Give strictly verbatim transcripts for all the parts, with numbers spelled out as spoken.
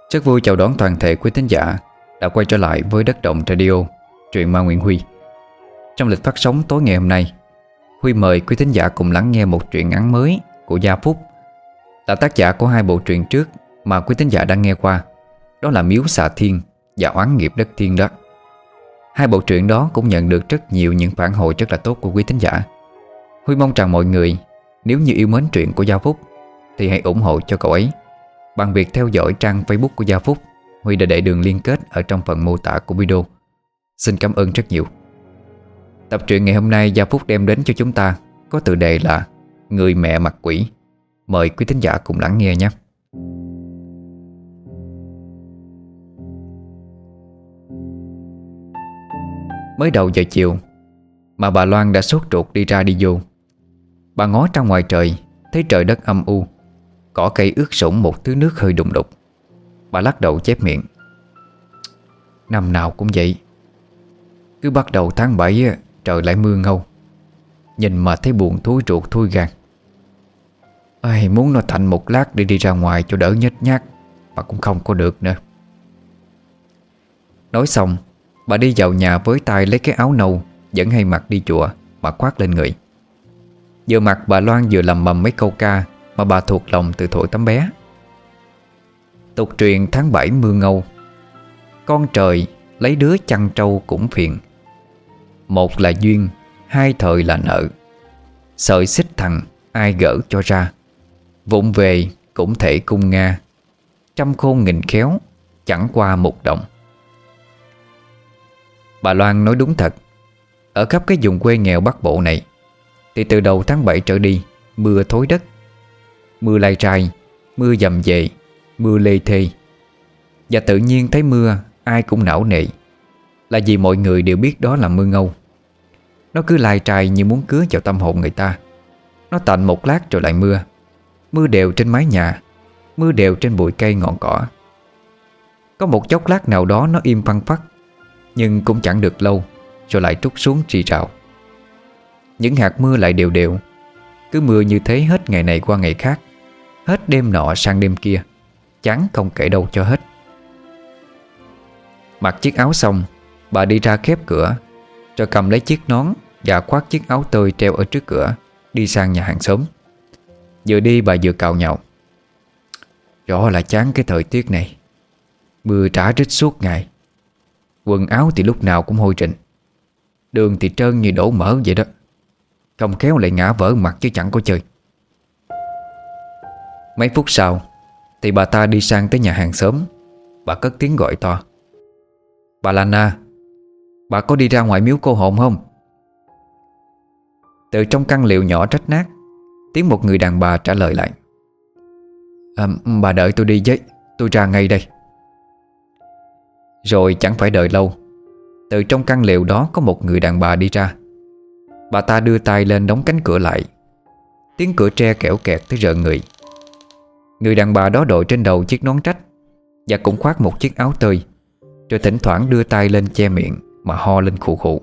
Rất vui chào đón toàn thể quý thính giả đã quay trở lại với Đất Động Radio, truyện ma Nguyễn Huy. Trong lịch phát sóng tối ngày hôm nay, Huy mời quý thính giả cùng lắng nghe một truyện ngắn mới của Gia Phúc, là tác giả của hai bộ truyện trước mà quý thính giả đã nghe qua. Đó là Miếu Xà Thiên và Oán Nghiệp Đất Thiên đó. Hai bộ truyện đó cũng nhận được rất nhiều những phản hồi rất là tốt của quý thính giả. Huy mong rằng mọi người, nếu như yêu mến truyện của Gia Phúc thì hãy ủng hộ cho cậu ấy bằng việc theo dõi trang Facebook của Gia Phúc. Huy đã để đường liên kết ở trong phần mô tả của video. Xin cảm ơn rất nhiều. Tập truyện ngày hôm nay Gia Phúc đem đến cho chúng ta có tựa đề là Người Mẹ Mặt Quỷ. Mời quý thính giả cùng lắng nghe nhé. Mới đầu giờ chiều mà bà Loan đã sốt ruột đi ra đi vô. Bà ngó ra ngoài trời, thấy trời đất âm u, cỏ cây ướt sũng một thứ nước hơi đùng đục. Bà lắc đầu chép miệng: Năm nào cũng vậy, cứ bắt đầu tháng bảy trời lại mưa ngâu. Nhìn mà thấy buồn thúi ruột thui gan. Ai muốn nó thành một lát để đi ra ngoài cho đỡ nhếch nhác mà cũng không có được nữa. Nói xong, bà đi vào nhà với tay lấy cái áo nâu vẫn hay mặc đi chùa mà khoác lên người. Vừa mặc bà Loan vừa lầm bầm mấy câu ca mà bà thuộc lòng từ thuở tấm bé. Tục truyền tháng bảy mưa ngâu, con trời lấy đứa chăn trâu cũng phiền. Một là duyên, hai thời là nợ. Sợi xích thằng ai gỡ cho ra, vụng về cũng thể cung nga. Trăm khôn nghìn khéo, chẳng qua một đồng. Bà Loan nói đúng thật. Ở khắp cái vùng quê nghèo Bắc Bộ này thì từ đầu tháng bảy trở đi, mưa thối đất. Mưa lai trai, mưa dầm về, mưa lê thê. Và tự nhiên thấy mưa ai cũng não nề, là vì mọi người đều biết đó là mưa ngâu. Nó cứ lai trai như muốn cứa vào tâm hồn người ta. Nó tạnh một lát rồi lại mưa. Mưa đều trên mái nhà, mưa đều trên bụi cây ngọn cỏ. Có một chốc lát nào đó nó im phăng phắc, nhưng cũng chẳng được lâu rồi lại trút xuống rì rào. Những hạt mưa lại đều đều, cứ mưa như thế hết ngày này qua ngày khác, hết đêm nọ sang đêm kia, chán không kể đâu cho hết. Mặc chiếc áo xong, bà đi ra khép cửa, rồi cầm lấy chiếc nón và khoác chiếc áo tơi treo ở trước cửa, đi sang nhà hàng xóm. Vừa đi bà vừa càu nhàu: Rõ là chán cái thời tiết này, mưa trả rít suốt ngày. Quần áo thì lúc nào cũng hôi trịnh, đường thì trơn như đổ mỡ vậy đó. Không khéo lại ngã vỡ mặt chứ chẳng có chơi. Mấy phút sau thì bà ta đi sang tới nhà hàng xóm. Bà cất tiếng gọi to: Bà Lana, bà có đi ra ngoài miếu cô hồn không? Từ trong căn liệu nhỏ rách nát, tiếng một người đàn bà trả lời lại: à, Bà đợi tôi đi với, tôi ra ngay đây. Rồi chẳng phải đợi lâu, từ trong căn liệu đó có một người đàn bà đi ra. Bà ta đưa tay lên đóng cánh cửa lại. Tiếng cửa tre kẽo kẹt tới rợn người. Người đàn bà đó đội trên đầu chiếc nón trách và cũng khoác một chiếc áo tơi, rồi thỉnh thoảng đưa tay lên che miệng mà ho lên khụ khụ.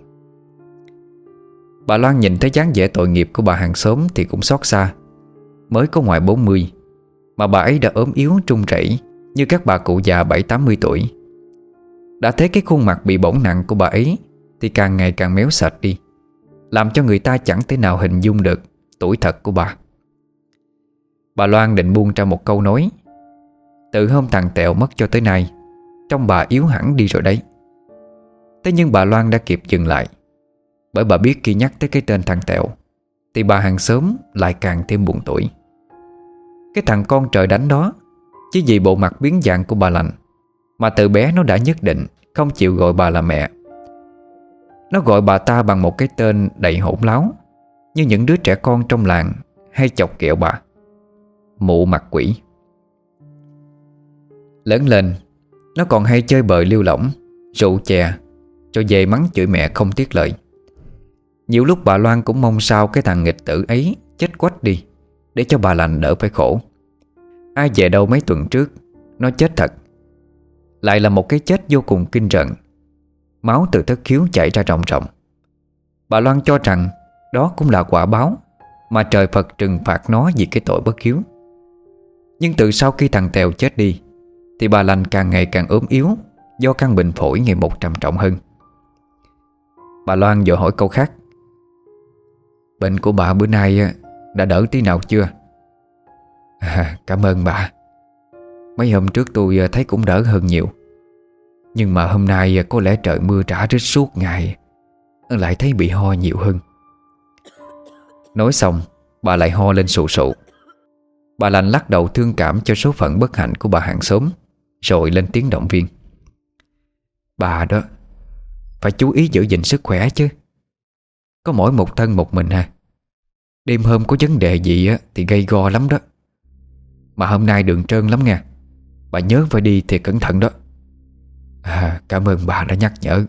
Bà Loan nhìn thấy dáng vẻ tội nghiệp của bà hàng xóm thì cũng xót xa. Mới có ngoài bốn mươi mà bà ấy đã ốm yếu trung rẩy như các bà cụ già bảy tám mươi tuổi. Đã thấy cái khuôn mặt bị bỏng nặng của bà ấy thì càng ngày càng méo sạch đi, làm cho người ta chẳng thể nào hình dung được tuổi thật của bà. Bà Loan định buông ra một câu nói: Từ hôm thằng Tẹo mất cho tới nay, trông bà yếu hẳn đi rồi đấy. Thế nhưng bà Loan đã kịp dừng lại, bởi bà biết khi nhắc tới cái tên thằng Tẹo thì bà hàng xóm lại càng thêm buồn tủi. Cái thằng con trời đánh đó, chỉ vì bộ mặt biến dạng của bà lành mà từ bé nó đã nhất định không chịu gọi bà là mẹ. Nó gọi bà ta bằng một cái tên đầy hỗn láo, như những đứa trẻ con trong làng hay chọc ghẹo bà: Mụ mặt quỷ. Lớn lên, nó còn hay chơi bời lưu lỏng, rượu chè, cho về mắng chửi mẹ không tiếc lời. Nhiều lúc bà Loan cũng mong sao cái thằng nghịch tử ấy chết quách đi, để cho bà lành đỡ phải khổ. Ai về đâu mấy tuần trước nó chết thật. Lại là một cái chết vô cùng kinh rợn. Máu từ thất khiếu chảy ra ròng ròng. Bà Loan cho rằng đó cũng là quả báo mà trời Phật trừng phạt nó vì cái tội bất hiếu. Nhưng từ sau khi thằng Tèo chết đi thì bà lành càng ngày càng ốm yếu do căn bệnh phổi ngày một trầm trọng hơn. Bà Loan vội hỏi câu khác: Bệnh của bà bữa nay đã đỡ tí nào chưa? À, cảm ơn bà. Mấy hôm trước tôi thấy cũng đỡ hơn nhiều, nhưng mà hôm nay có lẽ trời mưa rả rít suốt ngày, lại thấy bị ho nhiều hơn. Nói xong bà lại ho lên sụ sụ. Bà lành lắc đầu thương cảm cho số phận bất hạnh của bà hàng xóm, rồi lên tiếng động viên: Bà đó phải chú ý giữ gìn sức khỏe chứ. Có mỗi một thân một mình ha. Đêm hôm có vấn đề gì á thì gây go lắm đó. Mà hôm nay đường trơn lắm nha, bà nhớ phải đi thì cẩn thận đó. À, cảm ơn bà đã nhắc nhở.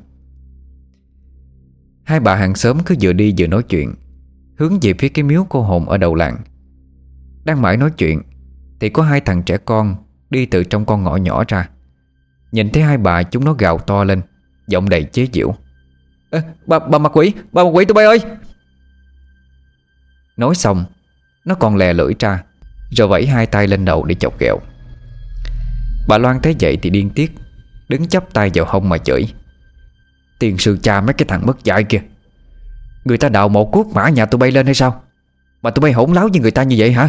Hai bà hàng xóm cứ vừa đi vừa nói chuyện, hướng về phía cái miếu cô hồn ở đầu làng. Đang mãi nói chuyện thì có hai thằng trẻ con đi từ trong con ngõ nhỏ ra. Nhìn thấy hai bà, chúng nó gào to lên, giọng đầy chế giễu: à, Bà bà mặt quỷ, bà mặt quỷ tụi bay ơi! Nói xong nó còn lè lưỡi ra, rồi vẫy hai tay lên đầu để chọc ghẹo. Bà Loan thấy vậy thì điên tiết, đứng chắp tay vào hông mà chửi: Tiền sư cha mấy cái thằng mất dạy kìa! Người ta đào mộ cuốc mã nhà tụi bay lên hay sao mà tụi bay hỗn láo với người ta như vậy hả?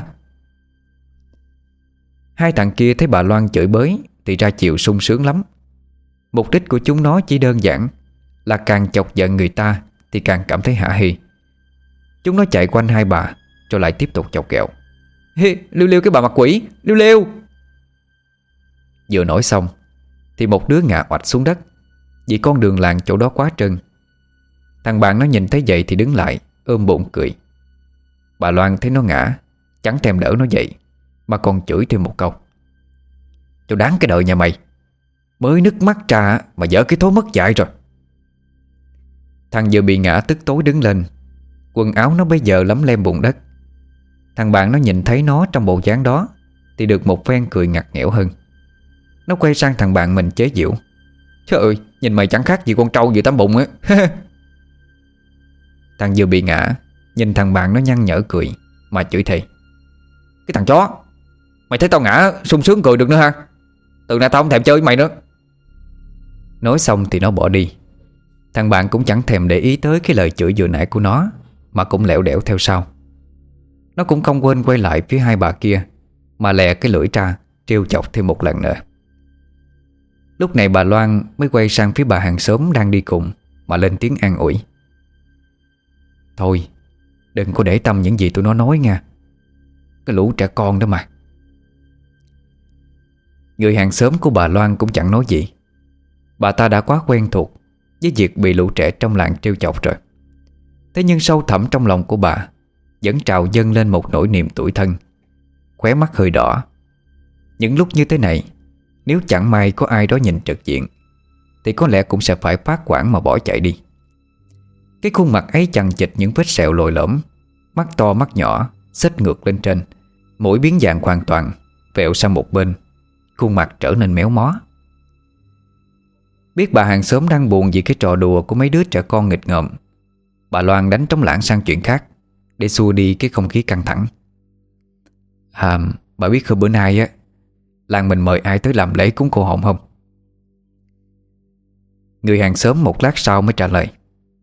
Hai thằng kia thấy bà Loan chửi bới thì ra chiều sung sướng lắm. Mục đích của chúng nó chỉ đơn giản là càng chọc giận người ta thì càng cảm thấy hả hê. Chúng nó chạy quanh hai bà rồi lại tiếp tục chọc ghẹo: Hi, liêu liêu cái bà mặt quỷ, liêu liêu! Vừa nói xong thì một đứa ngã oạch xuống đất, vì con đường làng chỗ đó quá trơn. Thằng bạn nó nhìn thấy vậy thì đứng lại ôm bụng cười. Bà Loan thấy nó ngã, chẳng thèm đỡ nó dậy, mà còn chửi thêm một câu: Cho đáng cái đời nhà mày, mới nứt mắt ra mà dở cái thố mất dạy rồi. Thằng vừa bị ngã tức tối đứng lên, quần áo nó bây giờ lấm lem bùn đất. Thằng bạn nó nhìn thấy nó trong bộ dáng đó thì được một phen cười ngặt nghẽo hơn. Nó quay sang thằng bạn mình chế giễu: Trời ơi, nhìn mày chẳng khác gì con trâu vừa tắm bụng á. Thằng vừa bị ngã nhìn thằng bạn nó nhăn nhở cười mà chửi thề: Cái thằng chó, mày thấy tao ngã sung sướng cười được nữa ha? Từ nay tao không thèm chơi với mày nữa. Nói xong thì nó bỏ đi. Thằng bạn cũng chẳng thèm để ý tới cái lời chửi vừa nãy của nó, mà cũng lẻo đẻo theo sau. Nó cũng không quên quay lại phía hai bà kia, mà lè cái lưỡi ra trêu chọc thêm một lần nữa. Lúc này bà Loan mới quay sang phía bà hàng xóm đang đi cùng mà lên tiếng an ủi: Thôi, đừng có để tâm những gì tụi nó nói nha. Cái lũ trẻ con đó mà. Người hàng xóm của bà Loan cũng chẳng nói gì. Bà ta đã quá quen thuộc với việc bị lũ trẻ trong làng trêu chọc rồi. Thế nhưng sâu thẳm trong lòng của bà vẫn trào dâng lên một nỗi niềm tủi thân. Khóe mắt hơi đỏ. Những lúc như thế này, nếu chẳng may có ai đó nhìn trực diện thì có lẽ cũng sẽ phải phát quản mà bỏ chạy đi. Cái khuôn mặt ấy chằng chịt những vết sẹo lồi lõm, mắt to mắt nhỏ xếch ngược lên trên, mũi biến dạng hoàn toàn, vẹo sang một bên, khuôn mặt trở nên méo mó. Biết bà hàng xóm đang buồn vì cái trò đùa của mấy đứa trẻ con nghịch ngợm, bà Loan đánh trống lảng sang chuyện khác để xua đi cái không khí căng thẳng. À, bà biết hôm bữa nay á, làng mình mời ai tới làm lễ cúng cô hồn không? Người hàng xóm một lát sau mới trả lời: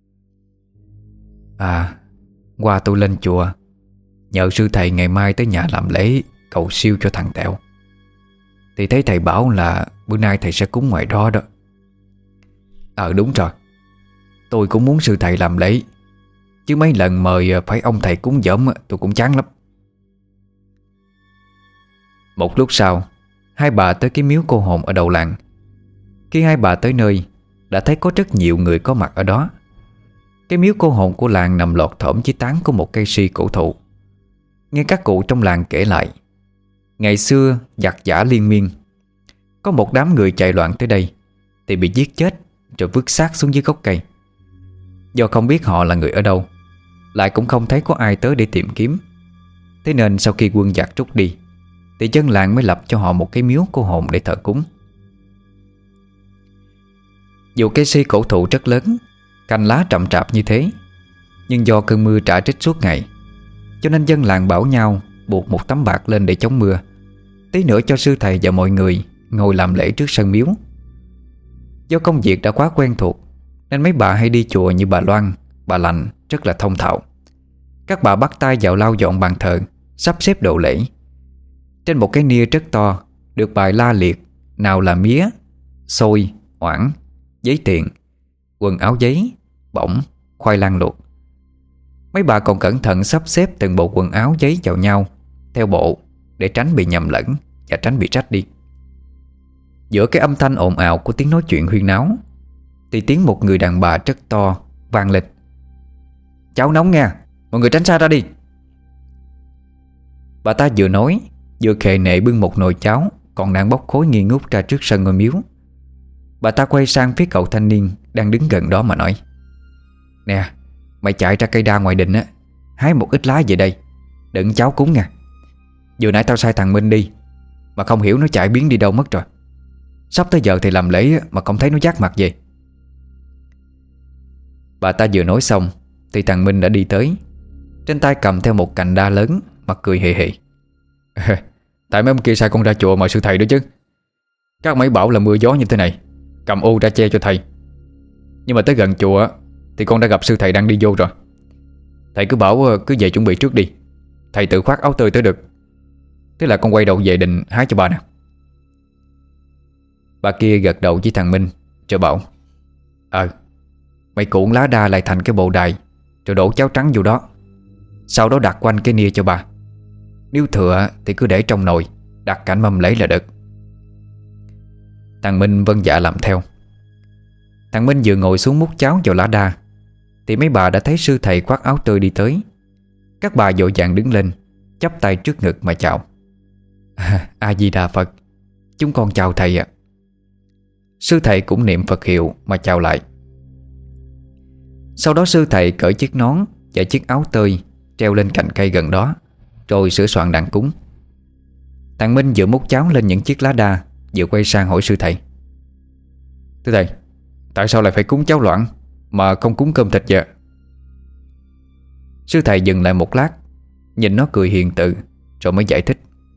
À, qua tôi lên chùa nhờ sư thầy ngày mai tới nhà làm lễ cầu siêu cho thằng Tẹo. Thì thấy thầy bảo là bữa nay thầy sẽ cúng ngoài đó đó. Ờ đúng rồi, tôi cũng muốn sư thầy làm lễ, chứ mấy lần mời phải ông thầy cúng giỡm tôi cũng chán lắm. Một lúc sau, hai bà tới cái miếu cô hồn ở đầu làng. Khi hai bà tới nơi, đã thấy có rất nhiều người có mặt ở đó. Cái miếu cô hồn của làng nằm lọt thỏm dưới tán của một cây si cổ thụ. Nghe các cụ trong làng kể lại, ngày xưa giặc giã liên miên, có một đám người chạy loạn tới đây thì bị giết chết rồi vứt xác xuống dưới gốc cây. Do không biết họ là người ở đâu, lại cũng không thấy có ai tới để tìm kiếm, thế nên sau khi quân giặc rút đi thì dân làng mới lập cho họ một cái miếu cô hồn để thờ cúng. Dù cây si cổ thụ rất lớn, cành lá rậm rạp như thế, nhưng do cơn mưa rả rích suốt ngày, cho nên dân làng bảo nhau buộc một tấm bạt lên để chống mưa, tí nữa cho sư thầy và mọi người ngồi làm lễ trước sân miếu. Do công việc đã quá quen thuộc nên mấy bà hay đi chùa như bà Loan, bà Lành rất là thông thạo. Các bà bắt tay vào lau dọn bàn thờ, sắp xếp đồ lễ. Trên một cái nia rất to được bài la liệt, nào là mía, xôi, oảng, giấy tiền, quần áo giấy, bỏng, khoai lang luộc. Mấy bà còn cẩn thận sắp xếp từng bộ quần áo giấy vào nhau theo bộ để tránh bị nhầm lẫn và tránh bị rách đi. Giữa cái âm thanh ồn ào của tiếng nói chuyện huyên náo thì tiếng một người đàn bà rất to vang lên: "Cháo nóng nha, mọi người tránh xa ra đi." Bà ta vừa nói vừa khề nệ bưng một nồi cháo còn đang bốc khói nghi ngút ra trước sân ngôi miếu. Bà ta quay sang phía cậu thanh niên đang đứng gần đó mà nói: "Nè, mày chạy ra cây đa ngoài đình á, hái một ít lá về đây, đựng cháo cúng nha. Vừa nãy tao sai thằng Minh đi, mà không hiểu nó chạy biến đi đâu mất rồi. Sắp tới giờ thì làm lễ mà không thấy nó dắt mặt về." Bà ta vừa nói xong thì thằng Minh đã đi tới, trên tay cầm theo một cành đa lớn, mặt cười hề hề: "Tại mấy ông kia sai con ra chùa mời sư thầy đó chứ. Các mấy bảo là mưa gió như thế này, cầm ô ra che cho thầy. Nhưng mà tới gần chùa thì con đã gặp sư thầy đang đi vô rồi. Thầy cứ bảo cứ về chuẩn bị trước đi, thầy tự khoác áo tơi tới được. Thế là con quay đầu về định hái cho bà nè." Bà kia gật đầu với thằng Minh rồi bảo: "Ờ, mày cuộn lá đa lại thành cái bộ đài, rồi đổ cháo trắng vô đó. Sau đó đặt quanh cái nia cho bà. Nếu thừa thì cứ để trong nồi, đặt cạnh mâm lễ là được." Thằng Minh vâng dạ làm theo. Thằng Minh vừa ngồi xuống múc cháo vào lá đa thì mấy bà đã thấy sư thầy khoác áo tươi đi tới. Các bà vội vàng đứng lên, chắp tay trước ngực mà chào: "A Di Đà Phật, chúng con chào thầy ạ." Sư thầy cũng niệm Phật hiệu mà chào lại. Sau đó sư thầy cởi chiếc nón và chiếc áo tơi treo lên cành cây gần đó, rồi sửa soạn đàn cúng. Thằng Minh vừa múc cháo lên những chiếc lá đa, vừa quay sang hỏi sư thầy: "Thưa thầy, tại sao lại phải cúng cháo loãng mà không cúng cơm thịt vậy?" Sư thầy dừng lại một lát, nhìn nó cười hiền từ, rồi mới giải thích: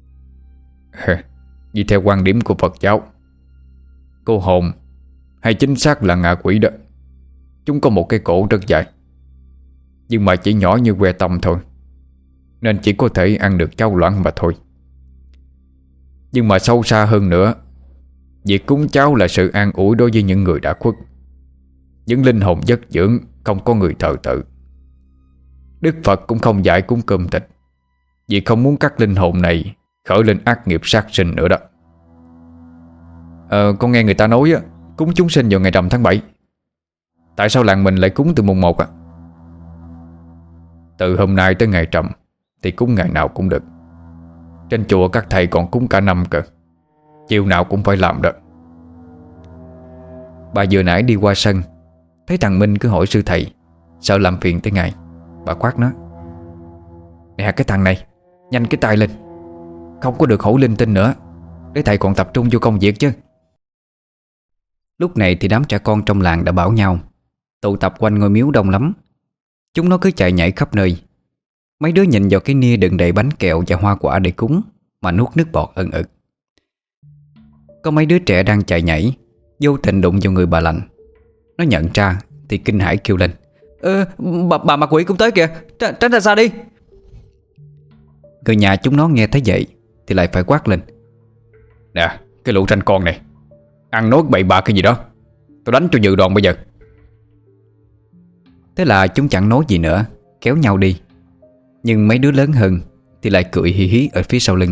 "Vì theo quan điểm của Phật giáo, cô hồn, hay chính xác là ngạ quỷ đó, chúng có một cái cổ rất dài, nhưng mà chỉ nhỏ như que tăm thôi, nên chỉ có thể ăn được cháo loãng mà thôi. Nhưng mà sâu xa hơn nữa, việc cúng cháo là sự an ủi đối với những người đã khuất, những linh hồn giấc dưỡng không có người thờ tự. Đức Phật cũng không dạy cúng cơm thịt, vì không muốn các linh hồn này khởi lên ác nghiệp sát sinh nữa đó." Ờ, con nghe người ta nói á, cúng chúng sinh vào ngày rằm tháng bảy. Tại sao làng mình lại cúng từ mùng một ạ? Từ hôm nay tới ngày rằm thì cúng ngày nào cũng được. Trên chùa các thầy còn cúng cả năm cơ, chiều nào cũng phải làm đó. Bà vừa nãy đi qua sân, thấy thằng Minh cứ hỏi sư thầy, sợ làm phiền tới ngày. Bà quát nó: "Nè cái thằng này, nhanh cái tay lên, không có được hỏi linh tinh nữa, để thầy còn tập trung vô công việc chứ." Lúc này thì đám trẻ con trong làng đã bảo nhau tụ tập quanh ngôi miếu đông lắm. Chúng nó cứ chạy nhảy khắp nơi. Mấy đứa nhìn vào cái nia đựng đầy bánh kẹo và hoa quả để cúng mà nuốt nước bọt ẩn ực. Có mấy đứa trẻ đang chạy nhảy vô tình đụng vào người bà Lành. Nó nhận ra thì kinh hãi kêu lên: "Ơ, bà, bà mặt quỷ cũng tới kìa, Tr tránh ra xa đi." Người nhà chúng nó nghe thấy vậy thì lại phải quát lên: "Nè, cái lũ tranh con này, ăn nói bậy bạ cái gì đó, tôi đánh cho dự đòn bây giờ." Thế là chúng chẳng nói gì nữa, kéo nhau đi. Nhưng mấy đứa lớn hơn thì lại cười hí hí ở phía sau lưng.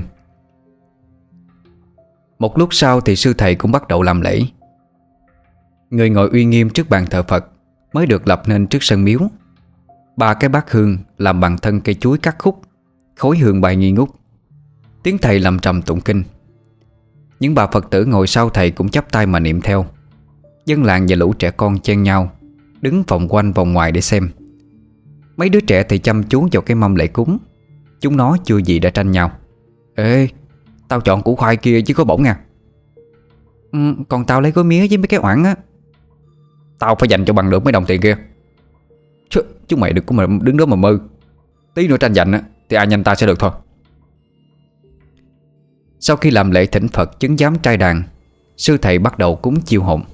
Một lúc sau thì sư thầy cũng bắt đầu làm lễ. Người ngồi uy nghiêm trước bàn thờ Phật mới được lập nên trước sân miếu. Ba cái bát hương làm bằng thân cây chuối cắt khúc, khối hương bay nghi ngút. Tiếng thầy lầm trầm tụng kinh. Những bà Phật tử ngồi sau thầy cũng chắp tay mà niệm theo. Dân làng và lũ trẻ con chen nhau đứng vòng quanh vòng ngoài để xem. Mấy đứa trẻ thì chăm chú vào cái mâm lễ cúng. Chúng nó chưa gì đã tranh nhau: "Ê, tao chọn củ khoai kia chứ có bổng nha." Ừ, "Còn tao lấy gói mía với mấy cái oảng á." "Tao phải dành cho bằng được mấy đồng tiền kia." Chứ, chúng mày đừng có mà đứng đó mà mơ. Tí nữa tranh giành á thì ai nhanh ta sẽ được thôi. Sau khi làm lễ thỉnh Phật chứng giám trai đàn sư thầy bắt đầu cúng chiêu hồn.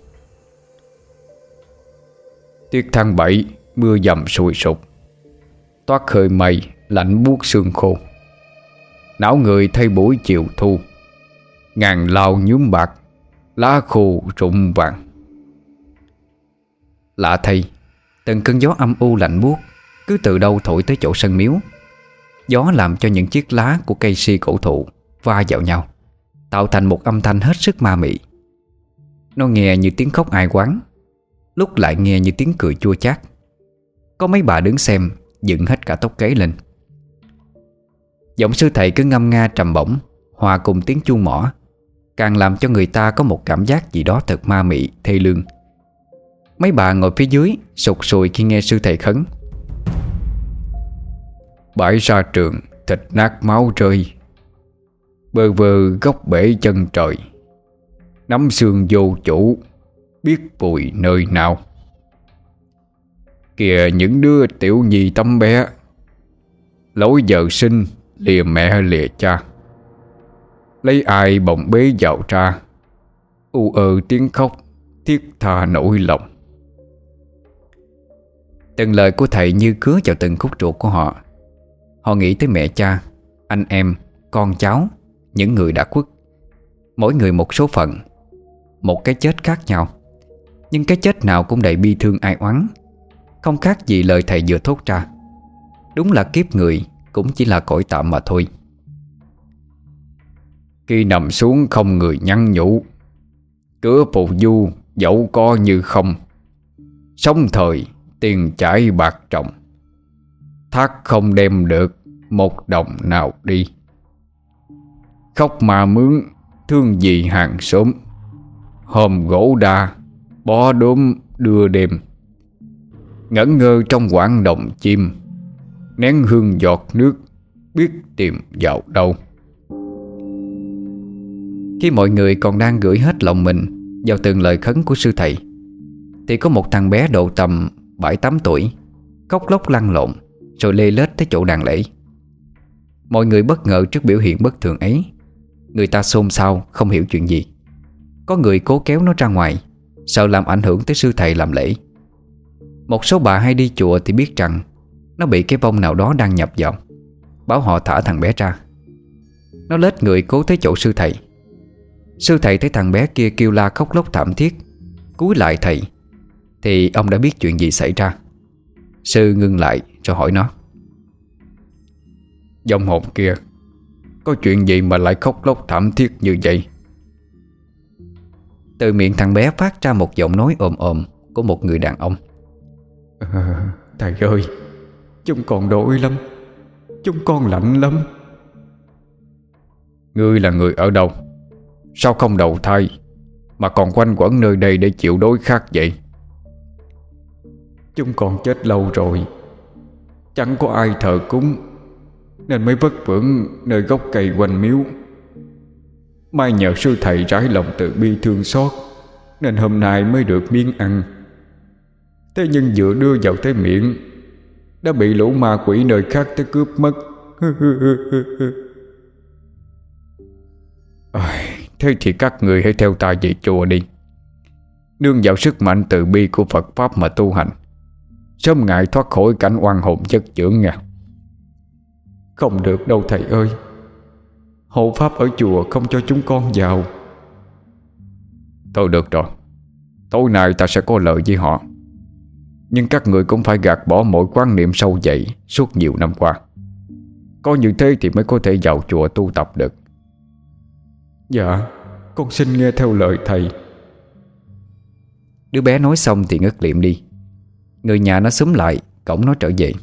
Tiết tháng bảy, mưa dầm sùi sụp, toát khơi mây lạnh buốt xương khô. Não người thay buổi chiều thu, ngàn lao nhuốm bạc, lá khô rụng vàng. Lạ thay, từng cơn gió âm u lạnh buốt cứ từ đâu thổi tới chỗ sân miếu. Gió làm cho những chiếc lá của cây si cổ thụ va vào nhau, tạo thành một âm thanh hết sức ma mị. Nó nghe như tiếng khóc ai oán, lúc lại nghe như tiếng cười chua chát. Có mấy bà đứng xem dựng hết cả tóc gáy lên. Giọng sư thầy cứ ngâm nga trầm bổng, hòa cùng tiếng chuông mõ, càng làm cho người ta có một cảm giác gì đó thật ma mị, thê lương. Mấy bà ngồi phía dưới sụt sùi khi nghe sư thầy khấn: Bãi ra trường, thịt nát máu rơi, bơ vơ gốc bể chân trời. Nắm xương vô chủ, biết vùi nơi nào. Kìa những đứa tiểu nhi tấm bé, lối giờ sinh lìa mẹ lìa cha. Lấy ai bồng bế vào ra, u ơ tiếng khóc thiết tha nỗi lòng. Từng lời của thầy như cứa vào từng khúc ruột của họ. Họ nghĩ tới mẹ cha, anh em, con cháu, những người đã khuất. Mỗi người một số phận, một cái chết khác nhau. Nhưng cái chết nào cũng đầy bi thương ai oán, không khác gì lời thầy vừa thốt ra. Đúng là kiếp người cũng chỉ là cõi tạm mà thôi. Khi nằm xuống không người nhắn nhủ, cửa phù du dẫu có như không. Sống thời tiền chải bạc trọng, thác không đem được một đồng nào đi. Khóc mà mướn thương gì hàng xóm, hôm gỗ đa bó đốm đưa đêm. Ngẩn ngơ trong quãng đồng chim, nén hương giọt nước biết tìm vào đâu. Khi mọi người còn đang gửi hết lòng mình vào từng lời khấn của sư thầy, thì có một thằng bé độ tầm bảy tám tuổi khóc lóc lăn lộn rồi lê lết tới chỗ đàn lễ. Mọi người bất ngờ trước biểu hiện bất thường ấy. Người ta xôn xao không hiểu chuyện gì. Có người cố kéo nó ra ngoài, sợ làm ảnh hưởng tới sư thầy làm lễ. Một số bà hay đi chùa thì biết rằng nó bị cái vong nào đó đang nhập vào, bảo họ thả thằng bé ra. Nó lết người cố tới chỗ sư thầy. Sư thầy thấy thằng bé kia kêu la khóc lóc thảm thiết, cúi lại thầy, thì ông đã biết chuyện gì xảy ra. Sư ngưng lại rồi hỏi nó: Vong hồn kia, có chuyện gì mà lại khóc lóc thảm thiết như vậy? Từ miệng thằng bé phát ra một giọng nói ồm ồm của một người đàn ông: à, Thầy ơi, chúng con đói lắm, chúng con lạnh lắm. Ngươi là người ở đâu? Sao không đầu thai mà còn quanh quẩn nơi đây để chịu đói khát vậy? Chúng con chết lâu rồi, chẳng có ai thờ cúng, nên mới vất vưởng nơi gốc cây quanh miếu. Mai nhờ sư thầy rải lòng từ bi thương xót, nên hôm nay mới được miếng ăn. Thế nhưng vừa đưa vào tới miệng đã bị lũ ma quỷ nơi khác tới cướp mất. à, Thế thì các người hãy theo ta về chùa đi, nương vào sức mạnh từ bi của Phật Pháp mà tu hành, sớm ngày thoát khỏi cảnh oan hồn chất chưởng nha. Không được đâu thầy ơi, hộ pháp ở chùa không cho chúng con vào. Thôi được rồi, tối nay ta sẽ có lời với họ. Nhưng các người cũng phải gạt bỏ mọi quan niệm sâu dày suốt nhiều năm qua. Có như thế thì mới có thể vào chùa tu tập được. Dạ, con xin nghe theo lời thầy. Đứa bé nói xong thì ngất liệm đi. Người nhà nó xúm lại cõng nó trở về.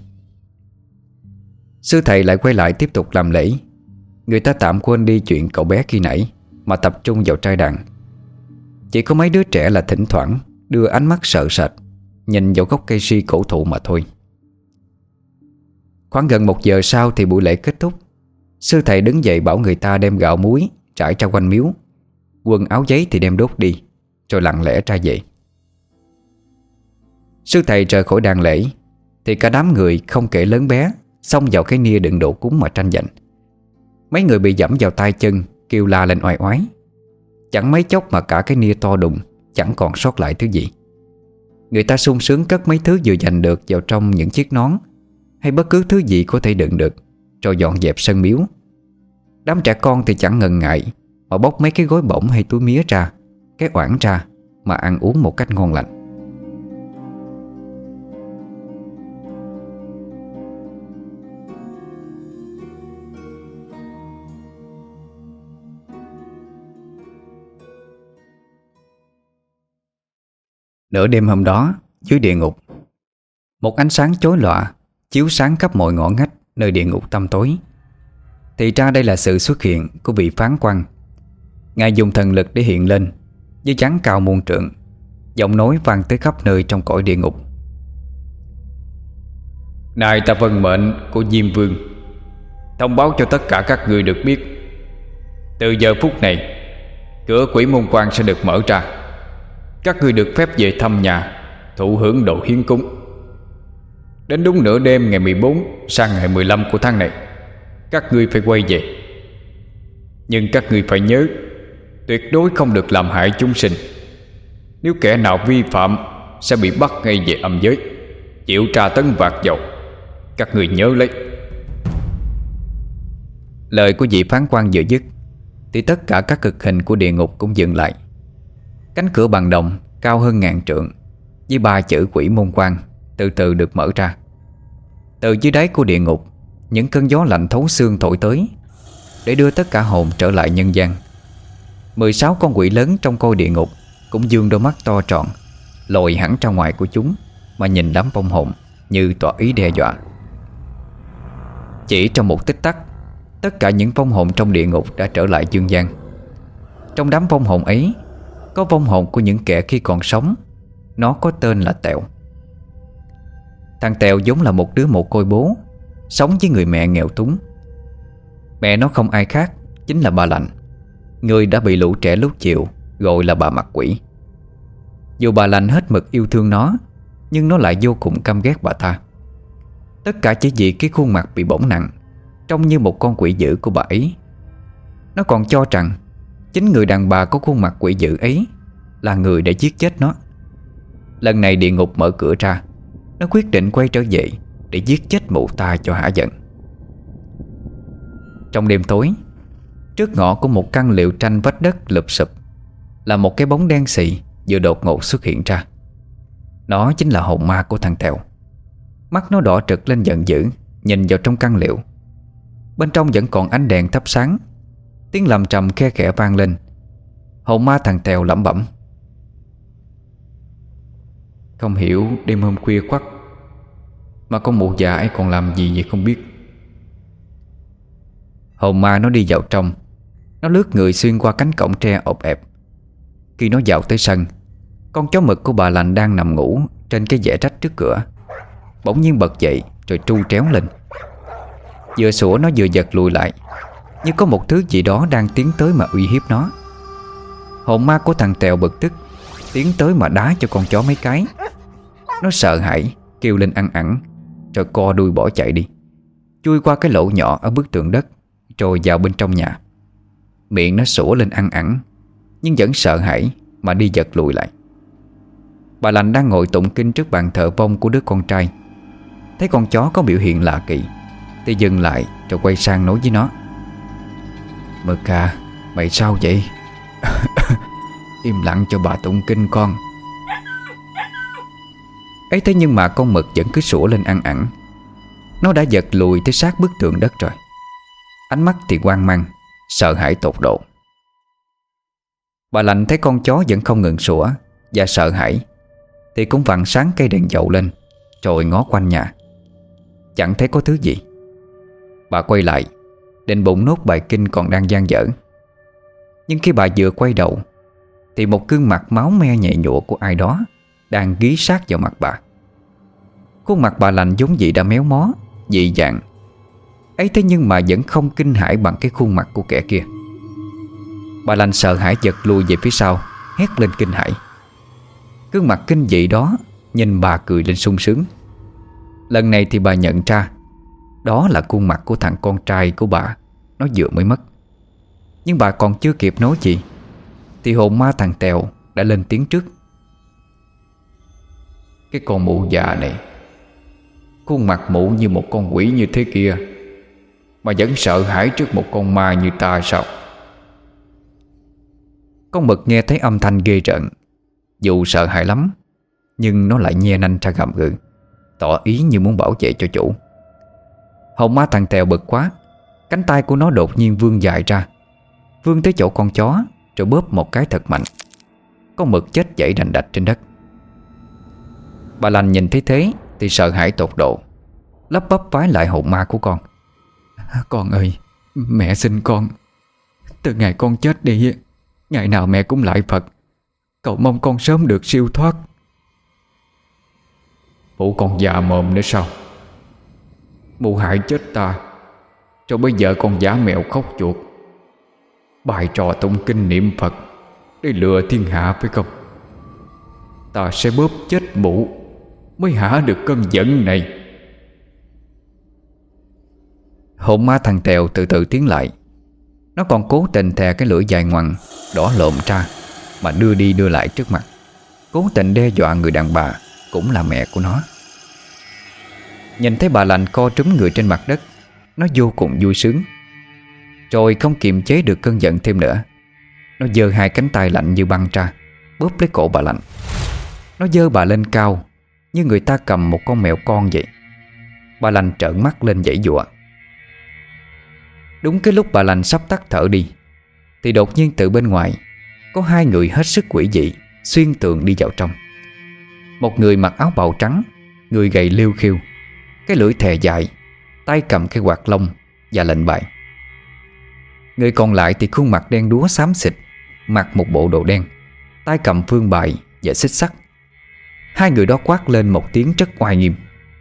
Sư thầy lại quay lại tiếp tục làm lễ. Người ta tạm quên đi chuyện cậu bé khi nãy, mà tập trung vào trai đàn. Chỉ có mấy đứa trẻ là thỉnh thoảng đưa ánh mắt sợ sệt nhìn vào gốc cây si cổ thụ mà thôi. Khoảng gần một giờ sau thì buổi lễ kết thúc. Sư thầy đứng dậy bảo người ta đem gạo muối trải ra quanh miếu, quần áo giấy thì đem đốt đi, rồi lặng lẽ ra về. Sư thầy rời khỏi đàn lễ thì cả đám người không kể lớn bé xông vào cái nia đựng đồ cúng mà tranh giành. Mấy người bị giẫm vào tay chân, kêu la lên oai oái. Chẳng mấy chốc mà cả cái nia to đùng chẳng còn sót lại thứ gì. Người ta sung sướng cất mấy thứ vừa giành được vào trong những chiếc nón hay bất cứ thứ gì có thể đựng được, rồi dọn dẹp sân miếu. Đám trẻ con thì chẳng ngần ngại mà bóc mấy cái gói bỏng hay túi mía ra, cái oảng ra mà ăn uống một cách ngon lành. Nửa đêm hôm đó, dưới địa ngục, một ánh sáng chói lòa chiếu sáng khắp mọi ngõ ngách nơi địa ngục tăm tối. Thì ra đây là sự xuất hiện của vị phán quan. Ngài dùng thần lực để hiện lên với dáng cao muôn trượng, giọng nói vang tới khắp nơi trong cõi địa ngục. Này ta vâng mệnh của Diêm Vương, thông báo cho tất cả các người được biết, từ giờ phút này cửa Quỷ Môn Quan sẽ được mở ra. Các ngươi được phép về thăm nhà, thụ hưởng đồ hiến cúng. Đến đúng nửa đêm ngày mười bốn sang ngày mười lăm của tháng này, các ngươi phải quay về. Nhưng các ngươi phải nhớ, tuyệt đối không được làm hại chúng sinh. Nếu kẻ nào vi phạm sẽ bị bắt ngay về âm giới, chịu tra tấn vạt dầu. Các ngươi nhớ lấy. Lời của vị phán quan vừa dứt thì tất cả các cực hình của địa ngục cũng dừng lại. Cánh cửa bằng đồng cao hơn ngàn trượng với ba chữ Quỷ Môn Quan từ từ được mở ra. Từ dưới đáy của địa ngục, những cơn gió lạnh thấu xương thổi tới để đưa tất cả hồn trở lại nhân gian. Mười sáu con quỷ lớn trong côi địa ngục cũng dương đôi mắt to tròn lồi hẳn ra ngoài của chúng mà nhìn đám vong hồn như tỏ ý đe dọa. Chỉ trong một tích tắc, tất cả những vong hồn trong địa ngục đã trở lại dương gian. Trong đám vong hồn ấy có vong hồn của những kẻ khi còn sống. Nó có tên là Tẹo. Thằng Tẹo vốn là một đứa mồ côi bố, sống với người mẹ nghèo túng. Mẹ nó không ai khác chính là bà Lạnh, người đã bị lũ trẻ lúc chiều gọi là bà mặt quỷ. Dù bà Lạnh hết mực yêu thương nó, nhưng nó lại vô cùng căm ghét bà ta. Tất cả chỉ vì cái khuôn mặt bị bỏng nặng, trông như một con quỷ dữ của bà ấy. Nó còn cho rằng chính người đàn bà có khuôn mặt quỷ dữ ấy là người đã giết chết nó. Lần này địa ngục mở cửa ra, nó quyết định quay trở về để giết chết mụ ta cho hả giận. Trong đêm tối, trước ngõ của một căn liệu tranh vách đất lụp xụp là một cái bóng đen xì vừa đột ngột xuất hiện ra. Nó chính là hồn ma của thằng Tẹo. Mắt nó đỏ trực lên giận dữ, nhìn vào trong căn liệu. Bên trong vẫn còn ánh đèn thắp sáng. Tiếng lầm trầm khe khẽ vang lên. Hồn ma thằng Tèo lẩm bẩm: Không hiểu đêm hôm khuya khoắt mà con mụ già ấy còn làm gì vậy không biết. Hồn ma nó đi vào trong. Nó lướt người xuyên qua cánh cổng tre ộp ẹp. Khi nó vào tới sân, con chó mực của bà Lành đang nằm ngủ trên cái dẻ rách trước cửa bỗng nhiên bật dậy rồi tru tréo lên. Vừa sủa nó vừa giật lùi lại, như có một thứ gì đó đang tiến tới mà uy hiếp nó. Hồn ma của thằng Tèo bực tức, tiến tới mà đá cho con chó mấy cái. Nó sợ hãi kêu lên ăn ẳng, rồi co đuôi bỏ chạy đi, chui qua cái lỗ nhỏ ở bức tường đất, rồi vào bên trong nhà. Miệng nó sủa lên ăn ẳng, nhưng vẫn sợ hãi mà đi giật lùi lại. Bà Lành đang ngồi tụng kinh trước bàn thờ vong của đứa con trai, thấy con chó có biểu hiện lạ kỳ thì dừng lại rồi quay sang nói với nó: Mực à, mày sao vậy? Im lặng cho bà tụng kinh con. Ấy thế nhưng mà con mực vẫn cứ sủa lên ăn ẳng. Nó đã giật lùi tới sát bức tường đất rồi. Ánh mắt thì hoang mang, sợ hãi tột độ. Bà Lành thấy con chó vẫn không ngừng sủa và sợ hãi thì cũng vặn sáng cây đèn dầu lên, rồi ngó quanh nhà. Chẳng thấy có thứ gì. Bà quay lại định bụng nốt bài kinh còn đang dang dở. Nhưng khi bà vừa quay đầu thì một gương mặt máu me nhầy nhụa của ai đó đang ghi sát vào mặt bà. Khuôn mặt bà Lành vốn dĩ đã méo mó, dị dạng ấy thế nhưng mà vẫn không kinh hãi bằng cái khuôn mặt của kẻ kia. Bà Lành sợ hãi giật lùi về phía sau, hét lên kinh hãi. Gương mặt kinh dị đó nhìn bà cười lên sung sướng. Lần này thì bà nhận ra đó là khuôn mặt của thằng con trai của bà. Nó vừa mới mất. Nhưng bà còn chưa kịp nói gì thì hồn ma thằng Tèo đã lên tiếng trước. Cái con mụ già này, khuôn mặt mụ như một con quỷ như thế kia mà vẫn sợ hãi trước một con ma như ta sao? Con mực nghe thấy âm thanh ghê rợn, dù sợ hãi lắm, nhưng nó lại nhe nanh ra gầm gừ, tỏ ý như muốn bảo vệ cho chủ. Hồn ma thằng Tèo bực quá, cánh tay của nó đột nhiên vươn dài ra, vươn tới chỗ con chó, rồi bóp một cái thật mạnh. Con mực chết dãy đành đạch trên đất. Bà lành nhìn thấy thế thì sợ hãi tột độ, lắp bắp vái lại hồn ma của con. Con ơi, mẹ xin con, từ ngày con chết đi, ngày nào mẹ cũng lại Phật, cầu mong con sớm được siêu thoát. Mụ còn già mồm nữa sao? Mụ hại chết ta, rồi bây giờ con giả mèo khóc chuột, bài trò tụng kinh niệm Phật để lừa thiên hạ phải không? Ta sẽ bóp chết mụ mới hả được cơn giận này. Hồn ma thằng Tèo từ từ tiến lại. Nó còn cố tình thè cái lưỡi dài ngoằng đỏ lộm ra mà đưa đi đưa lại trước mặt, cố tình đe dọa người đàn bà cũng là mẹ của nó. Nhìn thấy bà lành co trúm người trên mặt đất, nó vô cùng vui sướng. Rồi không kiềm chế được cơn giận thêm nữa, nó giơ hai cánh tay lạnh như băng ra, bóp lấy cổ bà lành. Nó giơ bà lên cao như người ta cầm một con mèo con vậy. Bà lành trợn mắt lên giãy giụa. Đúng cái lúc bà lành sắp tắt thở đi, thì đột nhiên từ bên ngoài có hai người hết sức quỷ dị xuyên tường đi vào trong. Một người mặc áo bào trắng, người gầy liêu khiêu, cái lưỡi thè dài, tay cầm cái quạt lông và lệnh bài. Người còn lại thì khuôn mặt đen đúa xám xịt, mặc một bộ đồ đen, tay cầm phương bài và xích sắt. Hai người đó quát lên một tiếng rất oai nghiêm.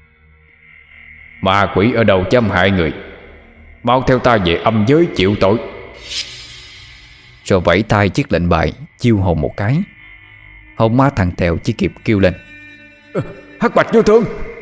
Ma quỷ ở đâu chăm hại người, mau theo ta về âm giới chịu tội. Rồi vẫy tay chiếc lệnh bài chiêu hồn một cái. Hồn ma thằng Tèo chỉ kịp kêu lên: ờ, Hắc Bạch Vô Thường.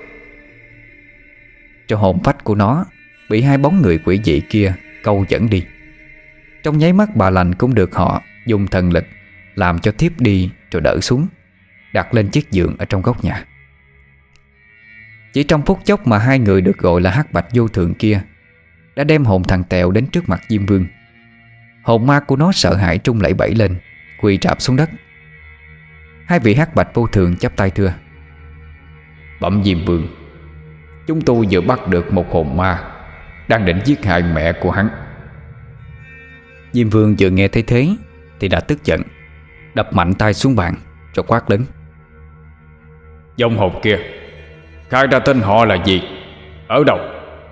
Cho hồn phách của nó bị hai bóng người quỷ dị kia câu dẫn đi. Trong nháy mắt bà lành cũng được họ dùng thần lực làm cho thiếp đi rồi đỡ xuống, đặt lên chiếc giường ở trong góc nhà. Chỉ trong phút chốc mà hai người được gọi là Hắc Bạch Vô Thường kia đã đem hồn thằng Tèo đến trước mặt Diêm Vương. Hồn ma của nó sợ hãi trung lẩy bẩy lên, quỳ rạp xuống đất. Hai vị Hắc Bạch Vô Thường chắp tay thưa: Bẩm Diêm Vương, chúng tôi vừa bắt được một hồn ma đang định giết hại mẹ của hắn. Diêm Vương vừa nghe thấy thế thì đã tức giận, đập mạnh tay xuống bàn rồi quát lớn: Vong hồn kia, khai ra tên họ là gì, ở đâu?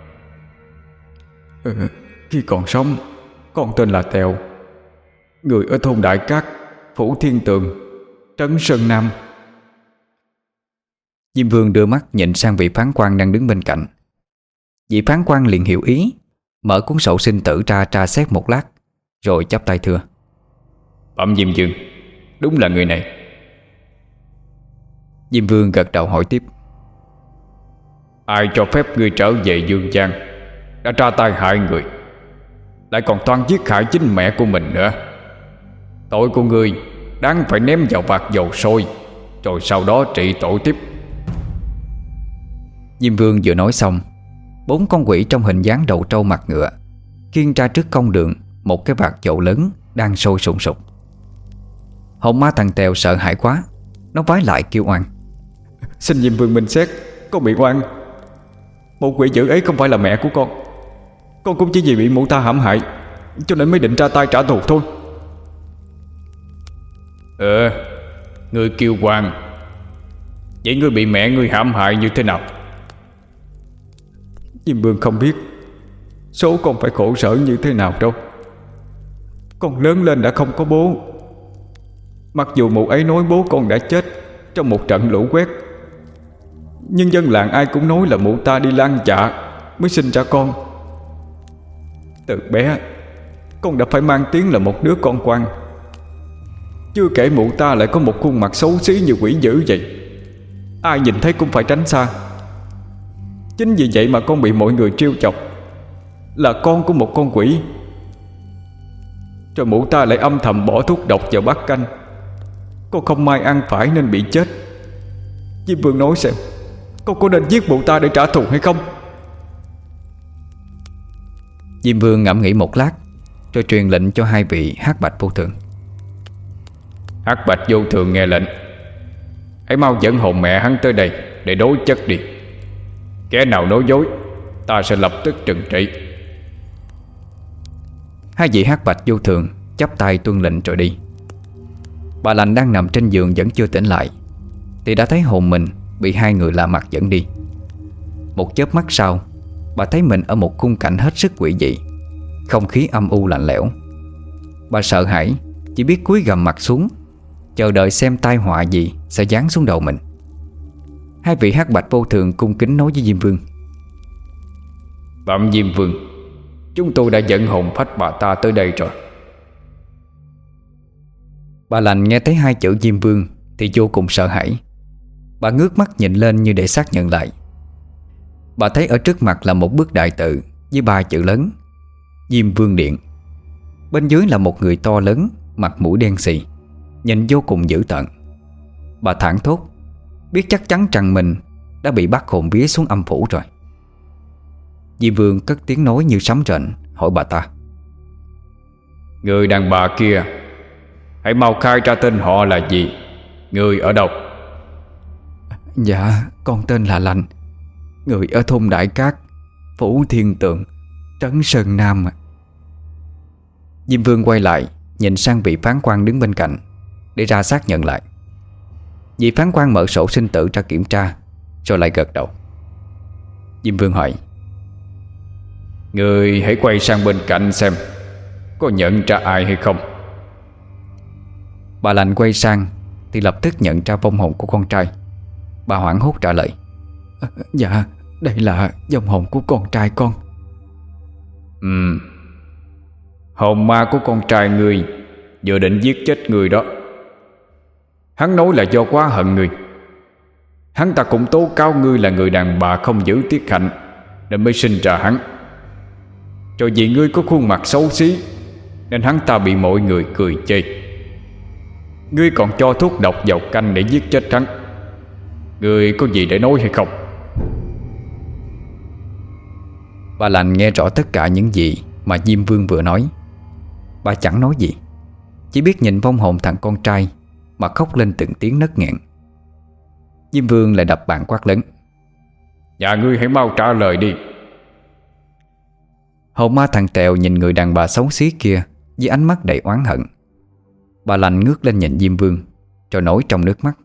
Ừ, khi còn sống, con tên là Tèo, người ở thôn Đại Cát, Phủ Thiên Tường, trấn Sơn Nam. Diêm Vương đưa mắt nhìn sang vị phán quan đang đứng bên cạnh. Vị phán quan liền hiểu ý, mở cuốn sổ sinh tử ra tra xét một lát, rồi chắp tay thưa: Bẩm Diêm Vương, đúng là người này. Diêm Vương gật đầu hỏi tiếp: Ai cho phép ngươi trở về Dương Gian, đã ra tay hại người, lại còn toan giết hại chính mẹ của mình nữa? Tội của ngươi đáng phải ném vào vạc dầu sôi, rồi sau đó trị tội tiếp. Diêm Vương vừa nói xong, bốn con quỷ trong hình dáng đầu trâu mặt ngựa khiêng ra trước công đường một cái vạc dầu lớn đang sôi sùng sục. Hồn ma thằng Tèo sợ hãi quá, nó vái lại kêu oan: Xin Diêm Vương minh xét, con bị oan. Một quỷ dữ ấy không phải là mẹ của con. Con cũng chỉ vì bị mụ ta hãm hại, cho nên mới định ra tay trả thù thôi. Ờ, ngươi kêu oan. Vậy ngươi bị mẹ ngươi hãm hại như thế nào? Diêm Vương không biết số con phải khổ sở như thế nào đâu. Con lớn lên đã không có bố. Mặc dù mụ ấy nói bố con đã chết trong một trận lũ quét, nhưng dân làng ai cũng nói là mụ ta đi lang dạ mới sinh ra con. Từ bé con đã phải mang tiếng là một đứa con quan. Chưa kể mụ ta lại có một khuôn mặt xấu xí như quỷ dữ vậy, ai nhìn thấy cũng phải tránh xa. Chính vì vậy mà con bị mọi người trêu chọc là con của một con quỷ. Rồi mụ ta lại âm thầm bỏ thuốc độc vào bát canh. Con không may ăn phải nên bị chết. Diêm Vương nói xem, con có nên giết mụ ta để trả thù hay không? Diêm Vương ngẫm nghĩ một lát, rồi truyền lệnh cho hai vị Hắc Bạch Vô Thường. Hắc Bạch Vô Thường nghe lệnh. Hãy mau dẫn hồn mẹ hắn tới đây để đối chất đi. Kẻ nào nói dối, ta sẽ lập tức trừng trị. Hai vị Hắc Bạch Vô Thường chắp tay tuân lệnh rồi đi. Bà lành đang nằm trên giường vẫn chưa tỉnh lại thì đã thấy hồn mình bị hai người lạ mặt dẫn đi. Một chớp mắt sau, bà thấy mình ở một khung cảnh hết sức quỷ dị. Không khí âm u lạnh lẽo. Bà sợ hãi, chỉ biết cúi gằm mặt xuống, chờ đợi xem tai họa gì sẽ giáng xuống đầu mình. Hai vị Hắc Bạch Vô Thường cung kính nói với Diêm Vương. Bẩm Diêm Vương, chúng tôi đã dẫn hồn phách bà ta tới đây rồi. Bà lành nghe thấy hai chữ Diêm Vương thì vô cùng sợ hãi. Bà ngước mắt nhìn lên như để xác nhận lại. Bà thấy ở trước mặt là một bức đại tự với ba chữ lớn: Diêm Vương Điện. Bên dưới là một người to lớn, mặt mũi đen xì, nhìn vô cùng dữ tợn. Bà thảng thốt, biết chắc chắn rằng mình đã bị bắt hồn vía xuống âm phủ rồi. Diêm Vương cất tiếng nói như sấm rền, hỏi bà ta: Người đàn bà kia, hãy mau khai ra tên họ là gì, người ở đâu? Dạ, con tên là Lành, người ở thôn Đại Cát, phủ Thiên Tượng, trấn Sơn Nam. Diêm Vương quay lại nhìn sang vị phán quan đứng bên cạnh để ra xác nhận lại. Vị phán quan mở sổ sinh tử ra kiểm tra, rồi lại gật đầu. Diêm Vương hỏi: Người hãy quay sang bên cạnh xem có nhận ra ai hay không. Bà lành quay sang thì lập tức nhận ra vong hồn của con trai. Bà hoảng hốt trả lời: à, Dạ, đây là vong hồn của con trai con. Ừ, hồn ma của con trai người vừa định giết chết người đó. Hắn nói là do quá hận người. Hắn ta cũng tố cáo ngươi là người đàn bà không giữ tiết hạnh nên mới sinh ra hắn. Rồi vì ngươi có khuôn mặt xấu xí nên hắn ta bị mọi người cười chê. Ngươi còn cho thuốc độc vào canh để giết chết hắn. Ngươi có gì để nói hay không? Bà lành nghe rõ tất cả những gì mà Diêm Vương vừa nói. Bà chẳng nói gì, chỉ biết nhìn vong hồn thằng con trai mà khóc lên từng tiếng nấc nghẹn. Diêm Vương lại đập bàn quát lớn: Dạ ngươi hãy mau trả lời đi. Hồn ma thằng Tèo nhìn người đàn bà xấu xí kia với ánh mắt đầy oán hận. Bà lành ngước lên nhìn Diêm Vương, rồi nói trong nước mắt: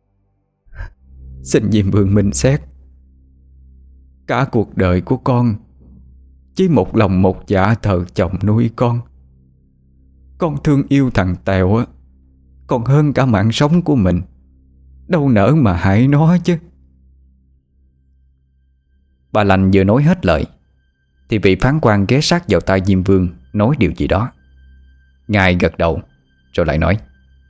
Xin Diêm Vương minh xét. Cả cuộc đời của con chỉ một lòng một dạ thờ chồng nuôi con. Con thương yêu thằng Tèo á, còn hơn cả mạng sống của mình. Đâu nỡ mà hại nó chứ. Bà lành vừa nói hết lời thì vị phán quan ghé sát vào tai Diêm Vương nói điều gì đó. Ngài gật đầu rồi lại nói: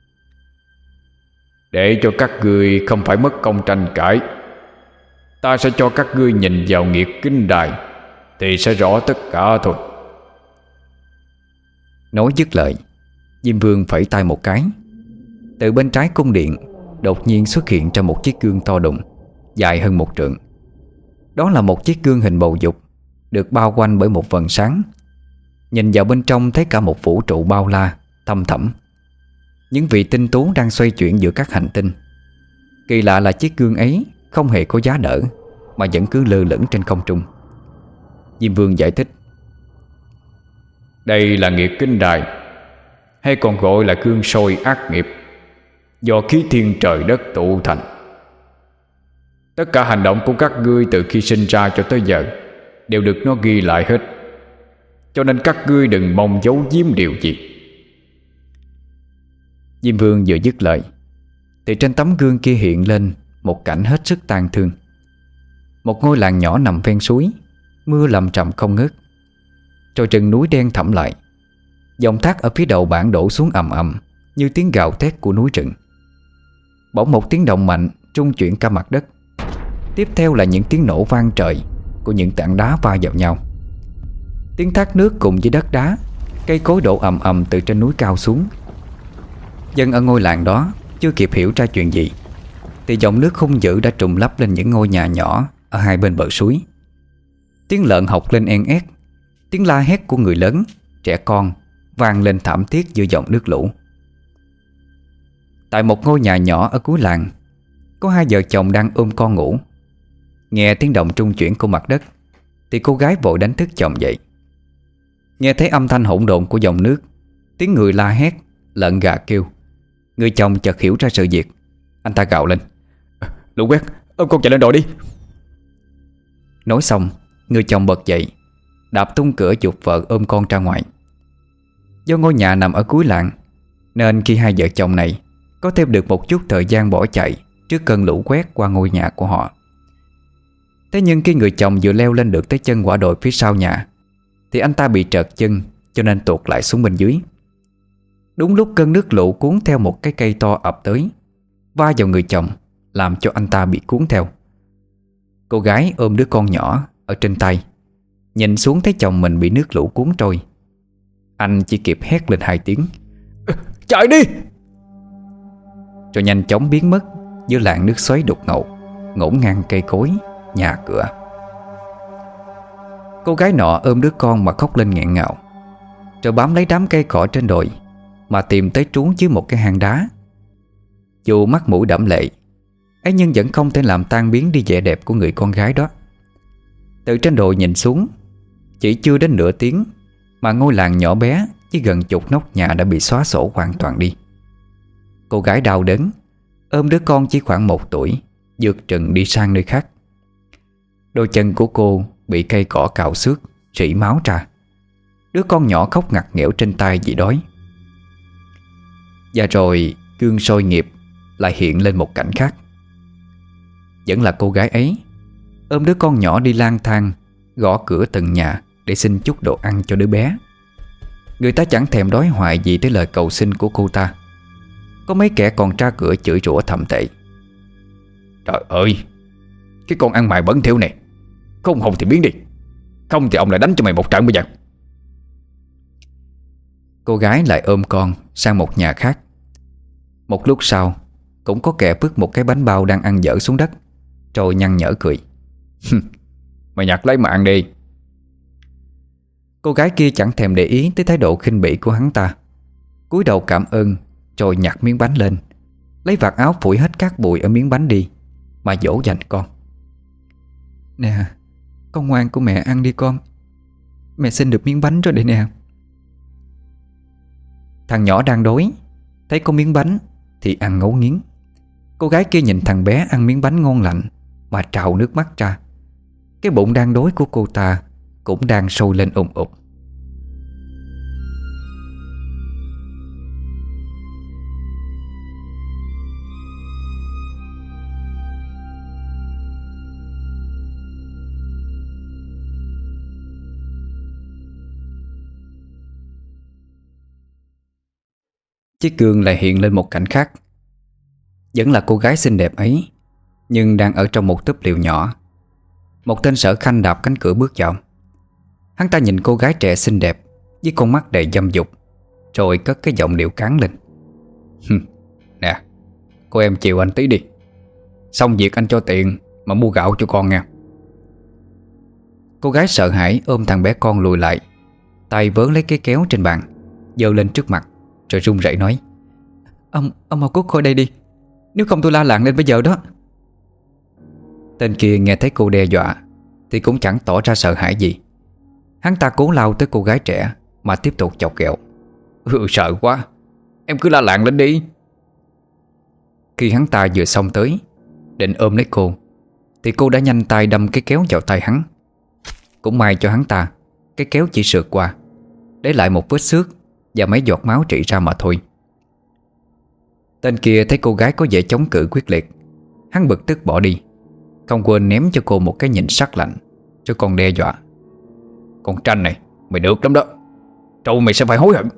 Để cho các ngươi không phải mất công tranh cãi, ta sẽ cho các ngươi nhìn vào nghiệt kinh đài thì sẽ rõ tất cả thôi. Nói dứt lời, Diêm Vương phẩy tay một cái. Từ bên trái cung điện đột nhiên xuất hiện ra một chiếc gương to đùng, dài hơn một trượng. Đó là một chiếc gương hình bầu dục, được bao quanh bởi một vầng sáng. Nhìn vào bên trong thấy cả một vũ trụ bao la, thăm thẳm. Những vị tinh tú đang xoay chuyển giữa các hành tinh. Kỳ lạ là chiếc gương ấy không hề có giá đỡ, mà vẫn cứ lơ lửng trên không trung. Diêm Vương giải thích: Đây là nghiệt kinh đài, hay còn gọi là gương soi ác nghiệp, do khí thiên trời đất tụ thành. Tất cả hành động của các ngươi từ khi sinh ra cho tới giờ đều được nó ghi lại hết. Cho nên các ngươi đừng mong giấu giếm điều gì. Diêm Vương vừa dứt lời thì trên tấm gương kia hiện lên một cảnh hết sức tang thương. Một ngôi làng nhỏ nằm ven suối, mưa lầm trầm không ngớt. Rồi rừng núi đen thẳm lại. Dòng thác ở phía đầu bản đổ xuống ầm ầm như tiếng gào thét của núi rừng. Bỗng một tiếng động mạnh rung chuyển cả mặt đất. Tiếp theo là những tiếng nổ vang trời của những tảng đá va vào nhau. Tiếng thác nước cùng với đất đá Cây cối đổ ầm ầm từ trên núi cao xuống. Dân ở ngôi làng đó chưa kịp hiểu ra chuyện gì thì dòng nước hung dữ đã trùng lấp lên những ngôi nhà nhỏ ở hai bên bờ suối. Tiếng lợn học lên en ét, tiếng la hét của người lớn, trẻ con vang lên thảm thiết giữa dòng nước lũ. Tại một ngôi nhà nhỏ ở cuối làng, có hai vợ chồng đang ôm con ngủ. Nghe tiếng động trung chuyển của mặt đất thì cô gái vội đánh thức chồng dậy. Nghe thấy âm thanh hỗn độn của dòng nước, tiếng người la hét, lợn gà kêu, người chồng chợt hiểu ra sự việc. Anh ta gào lên: "Lũ quét, ôm con chạy lên đồi đi." Nói xong, người chồng bật dậy, đạp tung cửa giục vợ ôm con ra ngoài. Do ngôi nhà nằm ở cuối làng nên khi hai vợ chồng này có thêm được một chút thời gian bỏ chạy trước cơn lũ quét qua ngôi nhà của họ. Thế nhưng khi người chồng vừa leo lên được tới chân quả đồi phía sau nhà thì anh ta bị trợt chân, cho nên tuột lại xuống bên dưới. Đúng lúc cơn nước lũ cuốn theo một cái cây to ập tới, va vào người chồng, làm cho anh ta bị cuốn theo. Cô gái ôm đứa con nhỏ ở trên tay, nhìn xuống thấy chồng mình bị nước lũ cuốn trôi. Anh chỉ kịp hét lên hai tiếng: "Chạy đi!" Rồi nhanh chóng biến mất giữa làn nước xoáy đục ngầu ngổn ngang cây cối, nhà cửa. Cô gái nọ ôm đứa con mà khóc lên nghẹn ngào, rồi bám lấy đám cây cỏ trên đồi mà tìm tới trú dưới một cái hang đá. Dù mắt mũi đẫm lệ ấy nhưng vẫn không thể làm tan biến đi vẻ đẹp của người con gái đó. Từ trên đồi nhìn xuống, chỉ chưa đến nửa tiếng mà ngôi làng nhỏ bé với gần chục nóc nhà đã bị xóa sổ hoàn toàn đi. Cô gái đau đớn ôm đứa con chỉ khoảng một tuổi, vượt rừng đi sang nơi khác. Đôi chân của cô bị cây cỏ cào xước, rỉ máu ra. Đứa con nhỏ khóc ngặt nghẽo trên tay vì đói. Và rồi gương soi nghiệp lại hiện lên một cảnh khác. Vẫn là cô gái ấy ôm đứa con nhỏ đi lang thang, gõ cửa từng nhà để xin chút đồ ăn cho đứa bé. Người ta chẳng thèm đói hoài gì tới lời cầu xin của cô ta. Có mấy kẻ còn ra cửa chửi rủa thậm tệ: "Trời ơi, cái con ăn mày bẩn thỉu này, không hồn thì biến đi, không thì ông lại đánh cho mày một trận bây giờ." Cô gái lại ôm con sang một nhà khác. Một lúc sau, cũng có kẻ vứt một cái bánh bao đang ăn dở xuống đất, rồi nhăn nhở cười: "Mày nhặt lấy mà ăn đi." Cô gái kia chẳng thèm để ý tới thái độ khinh bỉ của hắn ta, cúi đầu cảm ơn, rồi nhặt miếng bánh lên, lấy vạt áo phủi hết cát bụi ở miếng bánh đi, mà dỗ dành con: "Nè, con ngoan của mẹ ăn đi con. Mẹ xin được miếng bánh rồi đây nè." Thằng nhỏ đang đói, thấy có miếng bánh thì ăn ngấu nghiến. Cô gái kia nhìn thằng bé ăn miếng bánh ngon lành mà trào nước mắt ra. Cái bụng đang đói của cô ta cũng đang sôi lên ùm ụt. Chiếc gương lại hiện lên một cảnh khác. Vẫn là cô gái xinh đẹp ấy, nhưng đang ở trong một túp liều nhỏ. Một tên sở khanh đạp cánh cửa bước vào. Hắn ta nhìn cô gái trẻ xinh đẹp với con mắt đầy dâm dục, rồi cất cái giọng điệu cán lên: "Nè, cô em chiều anh tí đi, xong việc anh cho tiền mà mua gạo cho con nha." Cô gái sợ hãi ôm thằng bé con lùi lại, tay vớn lấy cái kéo trên bàn, giơ lên trước mặt, rồi run rẩy nói: Ông, ông mau cút khỏi đây đi, nếu không tôi la làng lên bây giờ đó." Tên kia nghe thấy cô đe dọa thì cũng chẳng tỏ ra sợ hãi gì. Hắn ta cố lao tới cô gái trẻ mà tiếp tục chọc ghẹo: "Ừ, sợ quá, em cứ la làng lên đi." Khi hắn ta vừa xông tới định ôm lấy cô thì cô đã nhanh tay đâm cái kéo vào tay hắn. Cũng may cho hắn ta, cái kéo chỉ sượt qua, để lại một vết xước và mấy giọt máu rỉ ra mà thôi. Tên kia thấy cô gái có vẻ chống cự quyết liệt, hắn bực tức bỏ đi, không quên ném cho cô một cái nhìn sắc lạnh, rồi còn đe dọa: "Con Tranh này, mày được lắm đó, rồi mày sẽ phải hối hận."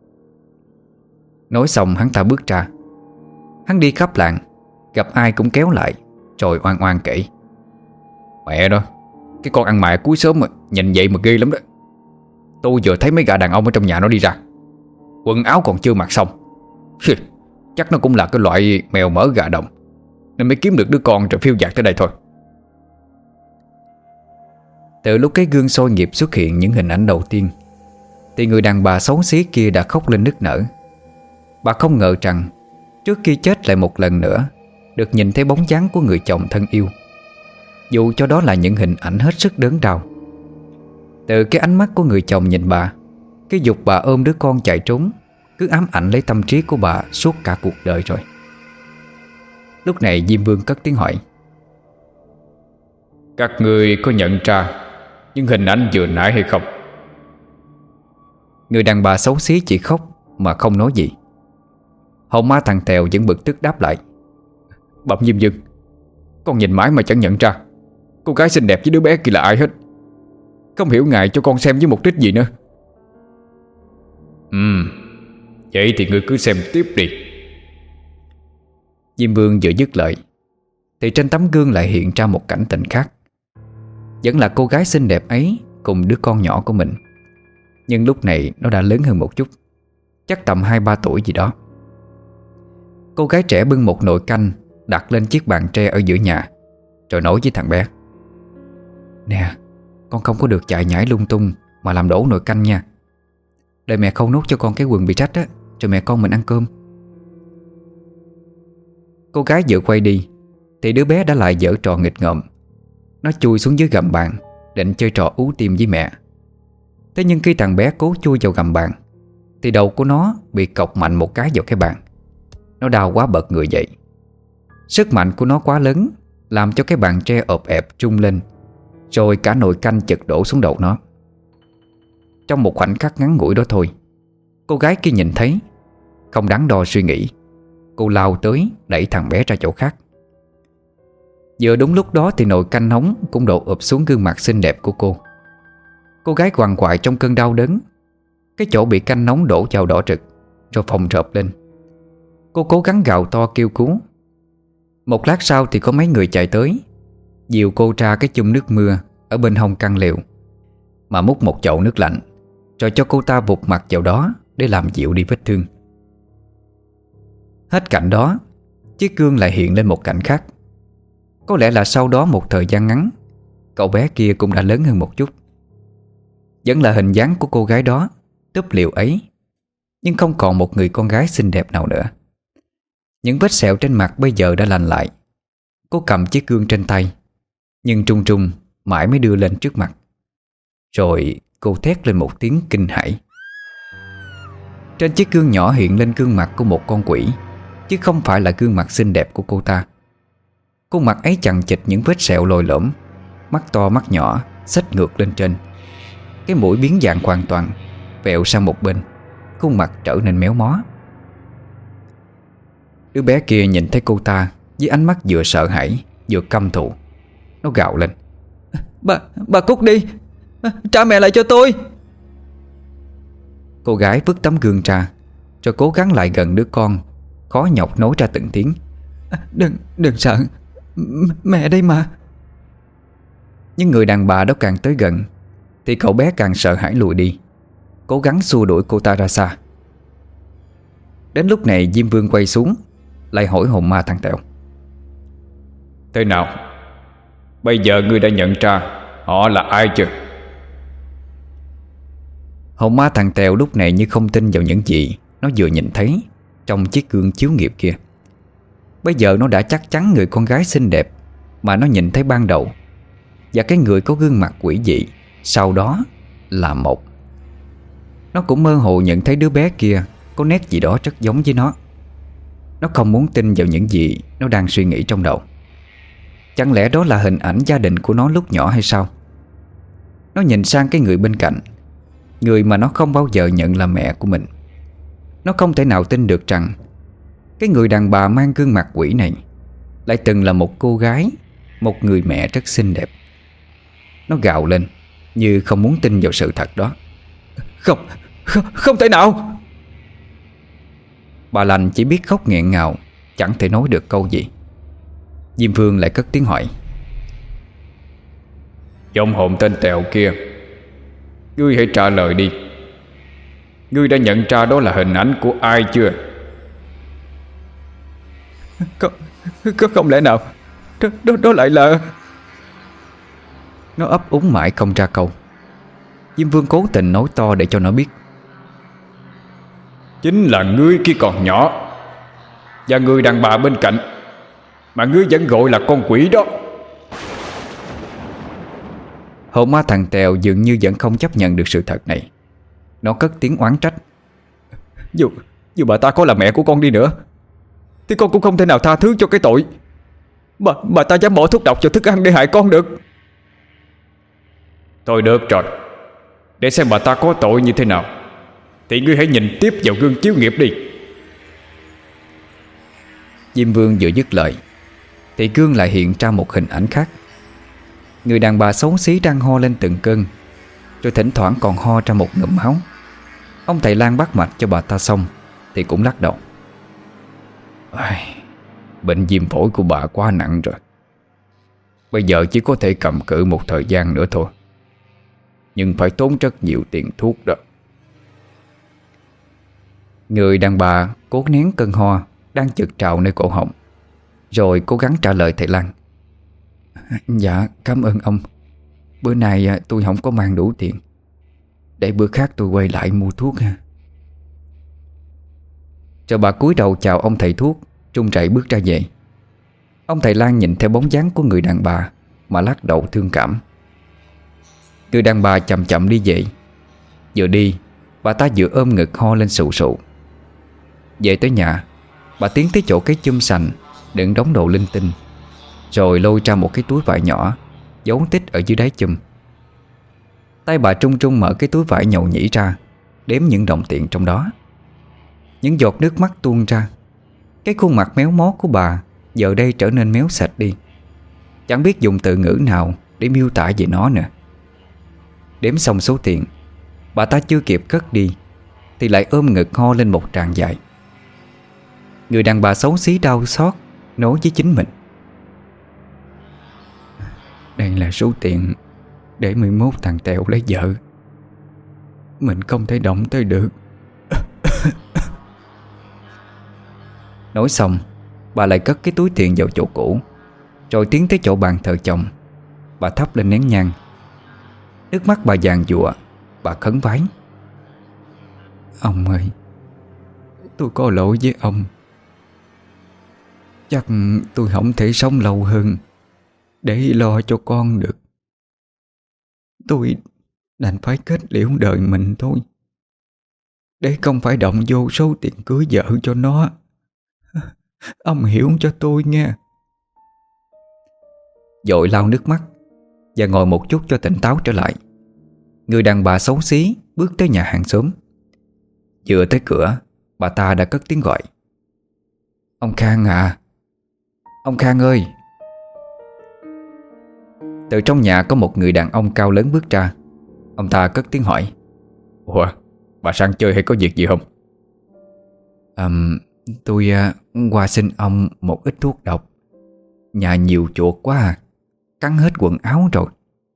Nói xong hắn ta bước ra. Hắn đi khắp làng, gặp ai cũng kéo lại, rồi oan oan kể: "Mẹ đó, cái con ăn mày cuối sớm mà, nhìn vậy mà ghê lắm đó." Tôi vừa thấy mấy gã đàn ông ở trong nhà nó đi ra, quần áo còn chưa mặc xong. Chắc nó cũng là cái loại mèo mỡ gà đồng, nên mới kiếm được đứa con rồi phiêu dạt tới đây thôi. Từ lúc cái gương soi nghiệp xuất hiện những hình ảnh đầu tiên, thì người đàn bà xấu xí kia đã khóc lên nức nở. Bà không ngờ rằng trước khi chết lại một lần nữa được nhìn thấy bóng dáng của người chồng thân yêu, dù cho đó là những hình ảnh hết sức đớn đau. Từ cái ánh mắt của người chồng nhìn bà, cái dục bà ôm đứa con chạy trốn cứ ám ảnh lấy tâm trí của bà suốt cả cuộc đời rồi. Lúc này Diêm Vương cất tiếng hỏi: Các người có nhận ra những hình ảnh vừa nãy hay không? Người đàn bà xấu xí chỉ khóc mà không nói gì. Hồn ma thằng Tèo vẫn bực tức đáp lại: Bẩm Diêm Vương, con nhìn mãi mà chẳng nhận ra cô gái xinh đẹp với đứa bé kia là ai hết. Không hiểu ngài cho con xem với mục đích gì nữa. Ừ, vậy thì ngươi cứ xem tiếp đi. Diêm Vương vừa dứt lời thì trên tấm gương lại hiện ra một cảnh tình khác. Vẫn là cô gái xinh đẹp ấy cùng đứa con nhỏ của mình, nhưng lúc này nó đã lớn hơn một chút, chắc tầm hai ba tuổi gì đó. Cô gái trẻ bưng một nồi canh đặt lên chiếc bàn tre ở giữa nhà, rồi nói với thằng bé: Nè, con không có được chạy nhảy lung tung mà làm đổ nồi canh nha. Đợi mẹ khâu nốt cho con cái quần bị rách á, rồi mẹ con mình ăn cơm. Cô gái vừa quay đi thì đứa bé đã lại giở trò nghịch ngợm. Nó chui xuống dưới gầm bàn định chơi trò ú tim với mẹ. Thế nhưng khi thằng bé cố chui vào gầm bàn thì đầu của nó bị cọc mạnh một cái vào cái bàn. Nó đau quá bật người dậy. Sức mạnh của nó quá lớn, làm cho cái bàn tre ộp ẹp trung lên, rồi cả nồi canh chật đổ xuống đầu nó. Trong một khoảnh khắc ngắn ngủi đó thôi, cô gái kia nhìn thấy, không đắn đo suy nghĩ, cô lao tới đẩy thằng bé ra chỗ khác. Vừa đúng lúc đó thì nồi canh nóng cũng đổ ụp xuống gương mặt xinh đẹp của cô. Cô gái quằn quại trong cơn đau đớn. Cái chỗ bị canh nóng đổ vào đỏ rực, rồi phồng rộp lên. Cô cố gắng gào to kêu cứu. Một lát sau thì có mấy người chạy tới, dìu cô ra cái chum nước mưa ở bên hông căn lều, mà múc một chậu nước lạnh, rồi cho cô ta vụt mặt vào đó để làm dịu đi vết thương. Hết cảnh đó, chiếc gương lại hiện lên một cảnh khác. Có lẽ là sau đó một thời gian ngắn, cậu bé kia cũng đã lớn hơn một chút. Vẫn là hình dáng của cô gái đó, túp liều ấy, nhưng không còn một người con gái xinh đẹp nào nữa. Những vết sẹo trên mặt bây giờ đã lành lại. Cô cầm chiếc gương trên tay, nhưng trung trung mãi mới đưa lên trước mặt. Rồi cô thét lên một tiếng kinh hãi. Trên chiếc gương nhỏ hiện lên gương mặt của một con quỷ, chứ không phải là gương mặt xinh đẹp của cô ta. Khuôn mặt ấy chằng chịt những vết sẹo lồi lõm, mắt to mắt nhỏ xếch ngược lên trên. Cái mũi biến dạng hoàn toàn, vẹo sang một bên, khuôn mặt trở nên méo mó. Đứa bé kia nhìn thấy cô ta với ánh mắt vừa sợ hãi vừa căm thù. Nó gào lên: Bà, bà cút đi, trả mẹ lại cho tôi. Cô gái vứt tấm gương ra, rồi cố gắng lại gần đứa con, khó nhọc nói ra từng tiếng: Đừng, đừng sợ, mẹ đây mà. Nhưng người đàn bà đó càng tới gần thì cậu bé càng sợ hãi lùi đi, cố gắng xua đuổi cô ta ra xa. Đến lúc này Diêm Vương quay xuống, lại hỏi hồn ma thằng Tèo: Thế nào? Bây giờ ngươi đã nhận ra họ là ai chưa? Hồn ma thằng Tèo lúc này như không tin vào những gì nó vừa nhìn thấy trong chiếc gương chiếu nghiệp kia. Bây giờ nó đã chắc chắn người con gái xinh đẹp mà nó nhìn thấy ban đầu và cái người có gương mặt quỷ dị sau đó là một. Nó cũng mơ hồ nhận thấy đứa bé kia có nét gì đó rất giống với nó. Nó không muốn tin vào những gì nó đang suy nghĩ trong đầu. Chẳng lẽ đó là hình ảnh gia đình của nó lúc nhỏ hay sao? Nó nhìn sang cái người bên cạnh, người mà nó không bao giờ nhận là mẹ của mình. Nó không thể nào tin được rằng cái người đàn bà mang gương mặt quỷ này lại từng là một cô gái, một người mẹ rất xinh đẹp. Nó gào lên như không muốn tin vào sự thật đó: Không, không, không thể nào. Bà lành chỉ biết khóc nghẹn ngào, chẳng thể nói được câu gì. Diêm Vương lại cất tiếng hỏi: Vong hồn tên Tèo kia, Ngươi hãy trả lời đi. Ngươi đã nhận ra đó là hình ảnh của ai chưa? Có, có không lẽ nào đó, đó, đó lại là... Nó ấp úng mãi không ra câu. Diêm Vương cố tình nói to để cho nó biết. Chính là ngươi khi còn nhỏ, và người đàn bà bên cạnh, mà ngươi vẫn gọi là con quỷ đó. Hồn ma thằng Tèo dường như vẫn không chấp nhận được sự thật này. Nó cất tiếng oán trách. Dù, dù bà ta có là mẹ của con đi nữa thì con cũng không thể nào tha thứ cho cái tội Bà, bà ta dám bỏ thuốc độc vào thức ăn để hại con được. Thôi được rồi, để xem bà ta có tội như thế nào thì ngươi hãy nhìn tiếp vào gương chiếu nghiệp đi. Diêm Vương vừa dứt lời thì gương lại hiện ra một hình ảnh khác. Người đàn bà xấu xí đang ho lên từng cơn, rồi thỉnh thoảng còn ho ra một ngụm máu. Ông thầy lang bắt mạch cho bà ta xong thì cũng lắc đầu. Ai, bệnh viêm phổi của bà quá nặng rồi. Bây giờ chỉ có thể cầm cự một thời gian nữa thôi, nhưng phải tốn rất nhiều tiền thuốc đó. Người đàn bà cố nén cơn ho đang chực trào nơi cổ họng, rồi cố gắng trả lời thầy lang. Dạ cảm ơn ông. Bữa nay tôi không có mang đủ tiền, để bữa khác tôi quay lại mua thuốc ha. Rồi bà cúi đầu chào ông thầy thuốc, run rẩy bước ra về. Ông thầy lang nhìn theo bóng dáng của người đàn bà mà lắc đầu thương cảm. Người đàn bà chậm chậm đi về. Vừa đi, bà ta vừa ôm ngực ho lên sụ sụ. Về tới nhà, bà tiến tới chỗ cái chum sành đựng đống đồ linh tinh, rồi lôi ra một cái túi vải nhỏ giấu tích ở dưới đáy chum. Tay bà trung trung mở cái túi vải nhầu nhĩ ra, đếm những đồng tiền trong đó. Những giọt nước mắt tuôn ra. Cái khuôn mặt méo mó của bà giờ đây trở nên méo sạch đi. Chẳng biết dùng từ ngữ nào để miêu tả về nó nữa. Đếm xong số tiền, bà ta chưa kịp cất đi thì lại ôm ngực ho lên một tràng dài. Người đàn bà xấu xí đau xót nói với chính mình. Đây là số tiền để mười mốt thằng Tèo lấy vợ. Mình không thể động tới được. Nói xong, bà lại cất cái túi tiền vào chỗ cũ, rồi tiến tới chỗ bàn thờ chồng. Bà thắp lên nén nhang. Nước mắt bà vàng dụa. Bà khấn vái. Ông ơi, tôi có lỗi với ông. Chắc tôi không thể sống lâu hơn để lo cho con được. Tôi đành phải kết liễu đời mình thôi, để không phải động vô số tiền cưới vợ cho nó. Ông hiểu cho tôi nghe. Vội lau nước mắt và ngồi một chút cho tỉnh táo trở lại, người đàn bà xấu xí bước tới nhà hàng xóm. Vừa tới cửa, bà ta đã cất tiếng gọi. Ông Khang à, ông Khang ơi. Từ trong nhà có một người đàn ông cao lớn bước ra. Ông ta cất tiếng hỏi. Ủa, bà sang chơi hay có việc gì không? À, tôi uh, qua xin ông một ít thuốc độc. Nhà nhiều chuột quá à, cắn hết quần áo rồi.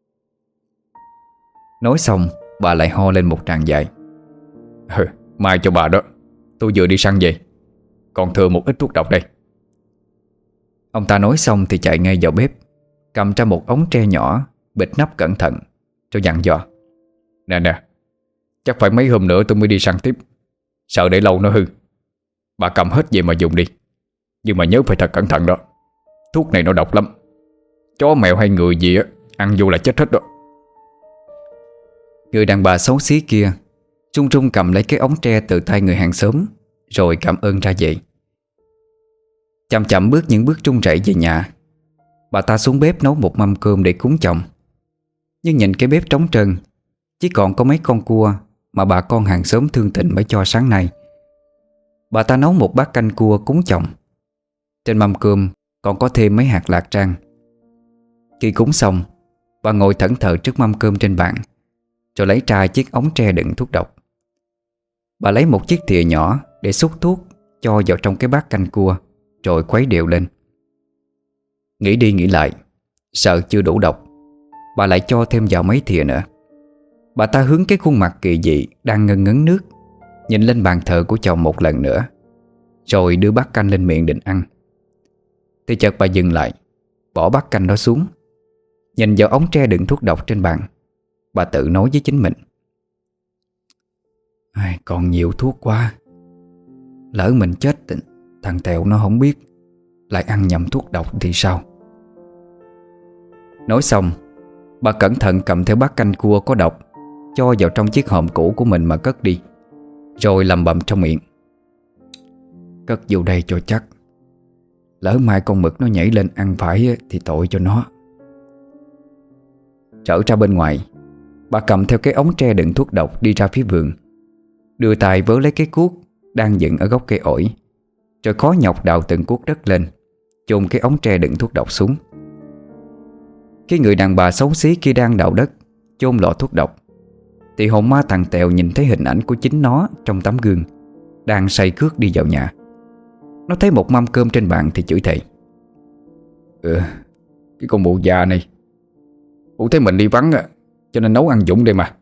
Nói xong, bà lại ho lên một tràng dài. Ừ, mai cho bà đó, tôi vừa đi săn về, còn thừa một ít thuốc độc đây. Ông ta nói xong thì chạy ngay vào bếp, cầm ra một ống tre nhỏ, bịt nắp cẩn thận, rồi dặn dò. Nè nè, chắc phải mấy hôm nữa tôi mới đi săn tiếp, sợ để lâu nó hư. Bà cầm hết về mà dùng đi, nhưng mà nhớ phải thật cẩn thận đó. Thuốc này nó độc lắm, chó mèo hay người gì á ăn vô là chết hết đó. Người đàn bà xấu xí kia trung trung cầm lấy cái ống tre từ tay người hàng xóm, rồi cảm ơn ra về. Chậm chậm bước những bước run rẩy về nhà. Bà ta xuống bếp nấu một mâm cơm để cúng chồng. Nhưng nhìn cái bếp trống trơn, chỉ còn có mấy con cua mà bà con hàng xóm thương tình mới cho sáng nay. Bà ta nấu một bát canh cua cúng chồng. Trên mâm cơm còn có thêm mấy hạt lạc rang. Khi cúng xong, bà ngồi thẫn thờ trước mâm cơm trên bàn, rồi lấy ra chiếc ống tre đựng thuốc độc. Bà lấy một chiếc thìa nhỏ để xúc thuốc cho vào trong cái bát canh cua, rồi khuấy đều lên. Nghĩ đi nghĩ lại, sợ chưa đủ độc, bà lại cho thêm vào mấy thìa nữa. Bà ta hướng cái khuôn mặt kỳ dị đang ngân ngấn nước, nhìn lên bàn thờ của chồng một lần nữa, rồi đưa bát canh lên miệng định ăn. Thì chợt bà dừng lại, bỏ bát canh đó xuống, nhìn vào ống tre đựng thuốc độc trên bàn. Bà tự nói với chính mình: Ai, còn nhiều thuốc quá. Lỡ mình chết, thằng Tèo nó không biết, lại ăn nhầm thuốc độc thì sao? Nói xong, bà cẩn thận cầm theo bát canh cua có độc, cho vào trong chiếc hòm cũ của mình mà cất đi, rồi lẩm bẩm trong miệng: Cất vô đây cho chắc. Lỡ mai con mực nó nhảy lên ăn phải thì tội cho nó. Trở ra bên ngoài, bà cầm theo cái ống tre đựng thuốc độc đi ra phía vườn, đưa tay vớ lấy cái cuốc đang dựng ở gốc cây ổi, rồi khó nhọc đào từng cuốc đất lên, chôn cái ống tre đựng thuốc độc xuống. Khi người đàn bà xấu xí kia đang đào đất chôn lọ thuốc độc, thì hồn ma thằng Tèo nhìn thấy hình ảnh của chính nó trong tấm gương, đang say cước đi vào nhà. Nó thấy một mâm cơm trên bàn thì chửi thề: Ừ, cái con mụ già này, mụ thấy mình đi vắng cho nên nấu ăn dũng đây mà.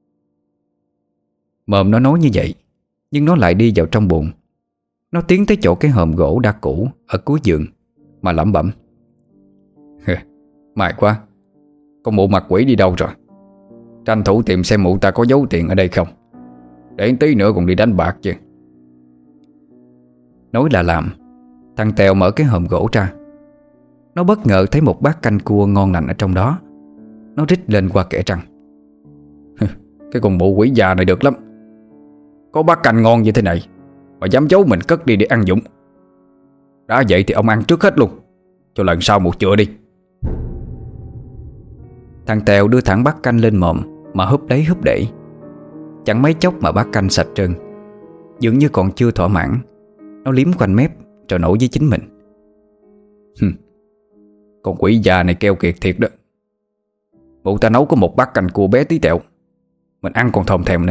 Mồm nó nói như vậy, nhưng nó lại đi vào trong bụng. Nó tiến tới chỗ cái hòm gỗ đã cũ ở cuối giường mà lẩm bẩm: May quá, con mụ mặt quỷ đi đâu rồi? Tranh thủ tìm xem mụ ta có giấu tiền ở đây không, để tí nữa còn đi đánh bạc chứ. Nói là làm, thằng Tèo mở cái hòm gỗ ra. Nó bất ngờ thấy một bát canh cua ngon lành ở trong đó. Nó rít lên qua kẻ răng: Cái con mụ quỷ già này được lắm. Có bát canh ngon như thế này mà dám giấu mình cất đi để ăn dũng. Đã vậy thì ông ăn trước hết luôn, cho lần sau một chữa đi. Thằng Tèo đưa thẳng bát canh lên mồm mà húp đấy húp để. Chẳng mấy chốc mà bát canh sạch trơn. Dường như còn chưa thỏa mãn, nó liếm quanh mép rồi nổi với chính mình: Con quỷ già này keo kiệt thiệt đó. Mụ ta nấu có một bát canh cua bé tí tẹo, mình ăn còn thòm thèm nữa.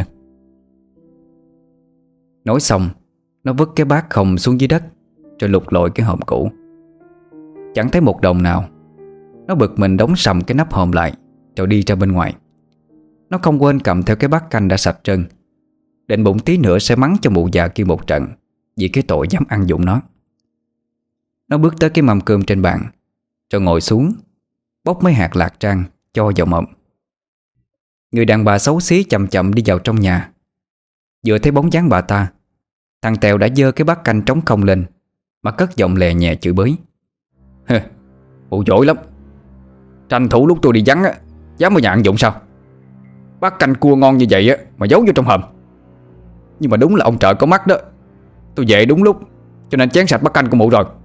Nói xong, nó vứt cái bát không xuống dưới đất, rồi lục lội cái hòm cũ. Chẳng thấy một đồng nào. Nó bực mình đóng sầm cái nắp hòm lại, rồi đi ra bên ngoài. Nó không quên cầm theo cái bát canh đã sạch trơn, định bụng tí nữa sẽ mắng cho mụ già kia một trận vì cái tội dám ăn dũng nó. Nó bước tới cái mâm cơm trên bàn, rồi ngồi xuống, bóc mấy hạt lạc rang cho vào mồm. Người đàn bà xấu xí chậm chậm đi vào trong nhà. Vừa thấy bóng dáng bà ta, thằng Tèo đã giơ cái bát canh trống không lên mà cất giọng lè nhẹ chửi bới: Mụ giỏi lắm. Tranh thủ lúc tôi đi vắng á, dám vào nhà ăn dũng sao? Bát canh cua ngon như vậy á mà giấu vô trong hòm. Nhưng mà đúng là ông trời có mắt đó, tôi về đúng lúc cho nên chén sạch bát canh của mụ rồi.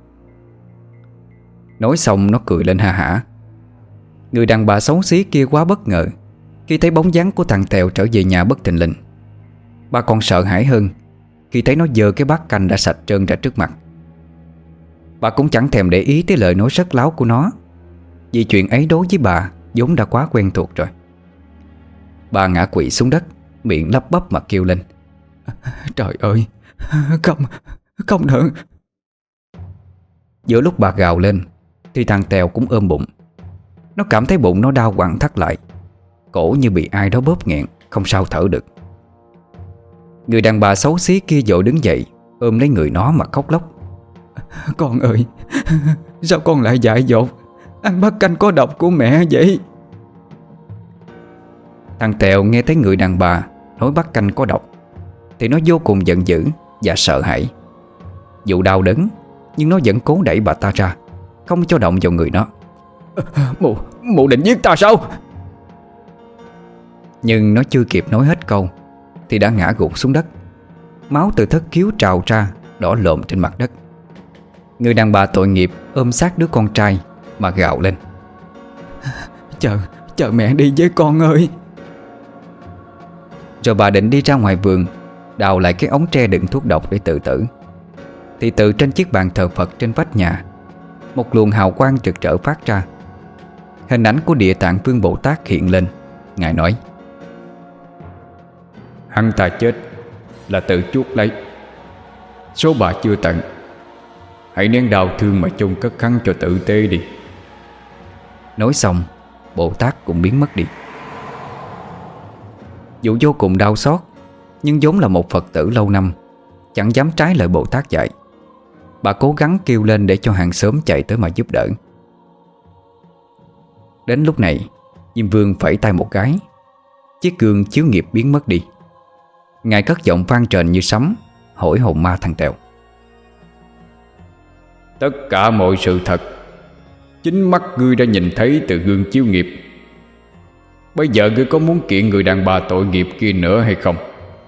Nói xong nó cười lên ha hả. Người đàn bà xấu xí kia quá bất ngờ khi thấy bóng dáng của thằng Tèo trở về nhà bất thình lình. Bà còn sợ hãi hơn khi thấy nó giơ cái bát canh đã sạch trơn ra trước mặt. Bà cũng chẳng thèm để ý tới lời nói rất láo của nó, vì chuyện ấy đối với bà vốn đã quá quen thuộc rồi. Bà ngã quỵ xuống đất, miệng lắp bắp mà kêu lên: Trời ơi, không, không được. Giữa lúc bà gào lên thì thằng Tèo cũng ôm bụng. Nó cảm thấy bụng nó đau quặn thắt lại, cổ như bị ai đó bóp nghẹn, không sao thở được. Người đàn bà xấu xí kia vội đứng dậy, ôm lấy người nó mà khóc lóc: Con ơi, sao con lại dại dột ăn bát canh có độc của mẹ vậy? Thằng Tèo nghe thấy người đàn bà nói bát canh có độc thì nó vô cùng giận dữ và sợ hãi. Dù đau đớn, nhưng nó vẫn cố đẩy bà ta ra, không cho động vào người nó. Mụ, mụ định giết ta sao? Nhưng nó chưa kịp nói hết câu thì đã ngã gục xuống đất. Máu từ thất khiếu trào ra, đỏ lộm trên mặt đất. Người đàn bà tội nghiệp ôm sát đứa con trai mà gào lên: Chờ, chờ mẹ đi với con ơi. Rồi bà định đi ra ngoài vườn đào lại cái ống tre đựng thuốc độc để tự tử. Thì từ trên chiếc bàn thờ Phật trên vách nhà, một luồng hào quang rực rỡ phát ra. Hình ảnh của Địa Tạng Vương Bồ Tát hiện lên. Ngài nói: Hắn ta chết là tự chuốc lấy, số bà chưa tận. Hãy nén đau thương mà chôn cất hắn cho tử tế đi. Nói xong, Bồ Tát cũng biến mất đi. Dù vô cùng đau xót, nhưng vốn là một Phật tử lâu năm, chẳng dám trái lời Bồ Tát dạy. Bà cố gắng kêu lên để cho hàng xóm chạy tới mà giúp đỡ. Đến lúc này, Diêm Vương phẩy tay một cái, chiếc gương chiếu nghiệp biến mất đi. Ngài cất giọng vang trền như sấm, hỏi hồn ma thằng Tèo: Tất cả mọi sự thật chính mắt ngươi đã nhìn thấy từ gương chiếu nghiệp. Bây giờ ngươi có muốn kiện người đàn bà tội nghiệp kia nữa hay không?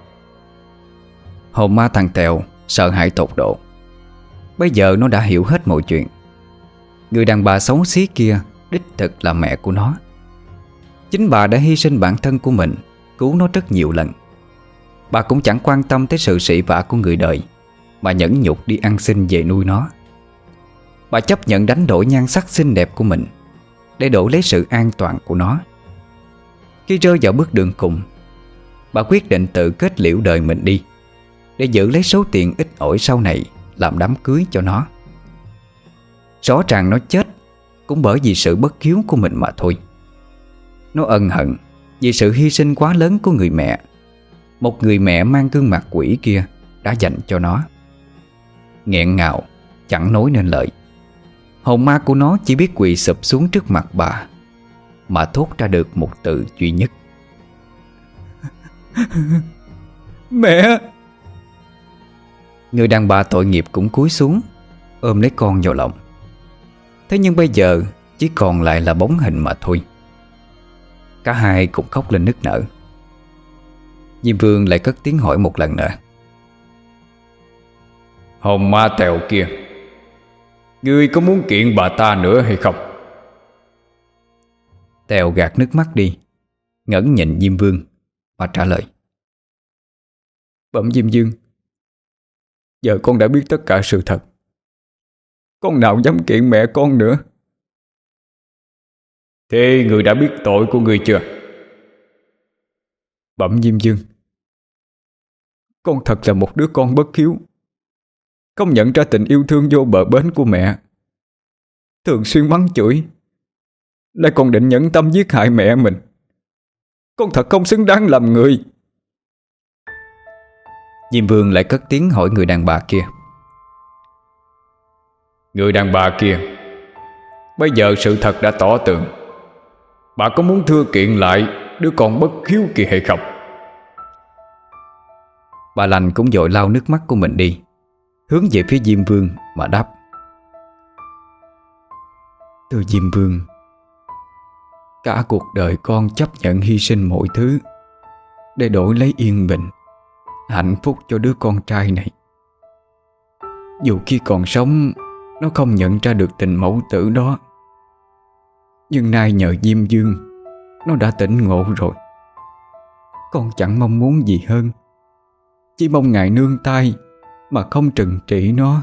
Hồn ma thằng Tèo sợ hãi tột độ. Bây giờ nó đã hiểu hết mọi chuyện. Người đàn bà xấu xí kia đích thực là mẹ của nó. Chính bà đã hy sinh bản thân của mình, cứu nó rất nhiều lần. Bà cũng chẳng quan tâm tới sự sỉ vả của người đời, mà nhẫn nhục đi ăn xin về nuôi nó. Bà chấp nhận đánh đổi nhan sắc xinh đẹp của mình để đổi lấy sự an toàn của nó. Khi rơi vào bước đường cùng, bà quyết định tự kết liễu đời mình đi, để giữ lấy số tiền ít ỏi sau này làm đám cưới cho nó. Rõ ràng nó chết cũng bởi vì sự bất hiếu của mình mà thôi. Nó ân hận vì sự hy sinh quá lớn của người mẹ, một người mẹ mang gương mặt quỷ kia đã dành cho nó. Nghẹn ngào chẳng nói nên lời, hồn ma của nó chỉ biết quỳ sụp xuống trước mặt bà, mà thốt ra được một từ duy nhất: Mẹ! Người đàn bà tội nghiệp cũng cúi xuống, ôm lấy con vào lòng. Thế nhưng bây giờ chỉ còn lại là bóng hình mà thôi. Cả hai cùng khóc lên nức nở. Diêm Vương lại cất tiếng hỏi một lần nữa: Hồn ma Tèo kia, ngươi có muốn kiện bà ta nữa hay không? Tèo gạt nước mắt đi, ngẩng nhìn Diêm Vương và trả lời: Bẩm Diêm Dương, giờ con đã biết tất cả sự thật. Con nào dám kiện mẹ con nữa. Thế ngươi đã biết tội của ngươi chưa? Bẩm Diêm Dương, con thật là một đứa con bất hiếu, không nhận ra tình yêu thương vô bờ bến của mẹ, thường xuyên mắng chửi, lại còn định nhẫn tâm giết hại mẹ mình. Con thật không xứng đáng làm người. Diêm Vương lại cất tiếng hỏi người đàn bà kia: Người đàn bà kia, bây giờ sự thật đã tỏ tường, bà có muốn thưa kiện lại đứa con bất hiếu kia hay không? Bà lành cũng vội lau nước mắt của mình đi, hướng về phía Diêm Vương mà đáp: Thưa Diêm Vương, cả cuộc đời con chấp nhận hy sinh mọi thứ để đổi lấy yên bình, hạnh phúc cho đứa con trai này. Dù khi còn sống nó không nhận ra được tình mẫu tử đó, nhưng nay nhờ Diêm Dương nó đã tỉnh ngộ rồi. Con chẳng mong muốn gì hơn, chỉ mong ngài nương tay mà không trừng trị nó.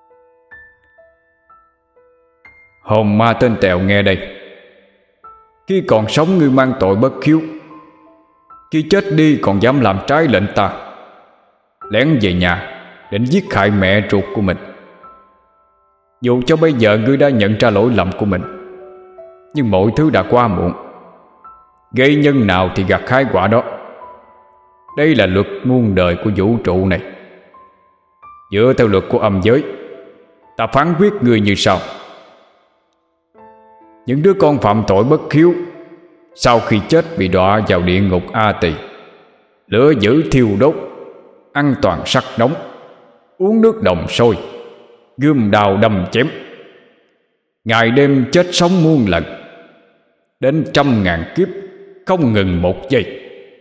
Hồn ma tên Tèo nghe đây, khi còn sống ngươi mang tội bất hiếu, khi chết đi còn dám làm trái lệnh ta, lén về nhà định giết hại mẹ ruột của mình. Dù cho bây giờ ngươi đã nhận ra lỗi lầm của mình, nhưng mọi thứ đã qua muộn. Gây nhân nào thì gặt hái quả đó. Đây là luật muôn đời của vũ trụ này. Dựa theo luật của âm giới, ta phán quyết ngươi như sau: những đứa con phạm tội bất hiếu, sau khi chết bị đọa vào địa ngục A Tỳ, lửa dữ thiêu đốt, ăn toàn sắt nóng, uống nước đồng sôi, gươm đào đâm chém, ngày đêm chết sống muôn lần, đến trăm ngàn kiếp, không ngừng một giây.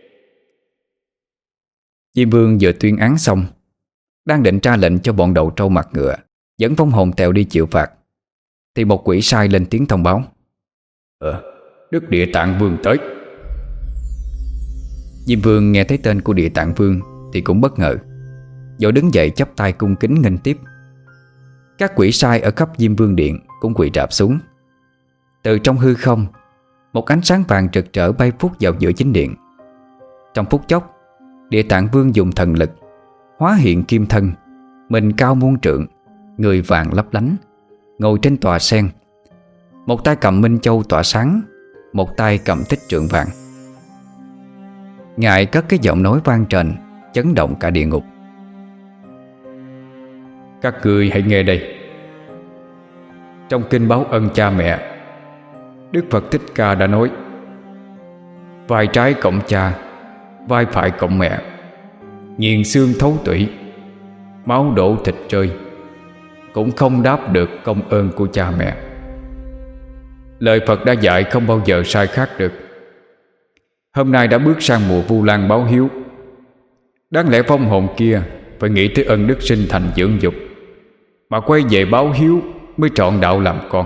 Diêm Vương vừa tuyên án xong, đang định ra lệnh cho bọn đầu trâu mặt ngựa dẫn vong hồn Tèo đi chịu phạt, thì một quỷ sai lên tiếng thông báo: Ờ, Đức Địa Tạng Vương tới. Diêm Vương nghe thấy tên của Địa Tạng Vương thì cũng bất ngờ, vội đứng dậy chắp tay cung kính nghênh tiếp. Các quỷ sai ở khắp Diêm Vương điện cũng quỳ rạp xuống. Từ trong hư không, một ánh sáng vàng rực rỡ bay phút vào giữa chính điện. Trong phút chốc, Địa Tạng Vương dùng thần lực hóa hiện kim thân, mình cao muôn trượng, người vàng lấp lánh, ngồi trên tòa sen. Một tay cầm minh châu tỏa sáng, một tay cầm tích trượng vàng. Ngài cất cái giọng nói vang trền, chấn động cả địa ngục. Các ngươi hãy nghe đây. Trong kinh báo ân cha mẹ, Đức Phật Thích Ca đã nói: vai trái cộng cha, vai phải cộng mẹ, nghiền xương thấu tủy, máu đổ thịt rơi, cũng không đáp được công ơn của cha mẹ. Lời Phật đã dạy không bao giờ sai khác được. Hôm nay đã bước sang mùa Vu Lan báo hiếu. Đáng lẽ vong hồn kia phải nghĩ tới ân đức sinh thành dưỡng dục, mà quay về báo hiếu mới trọn đạo làm con.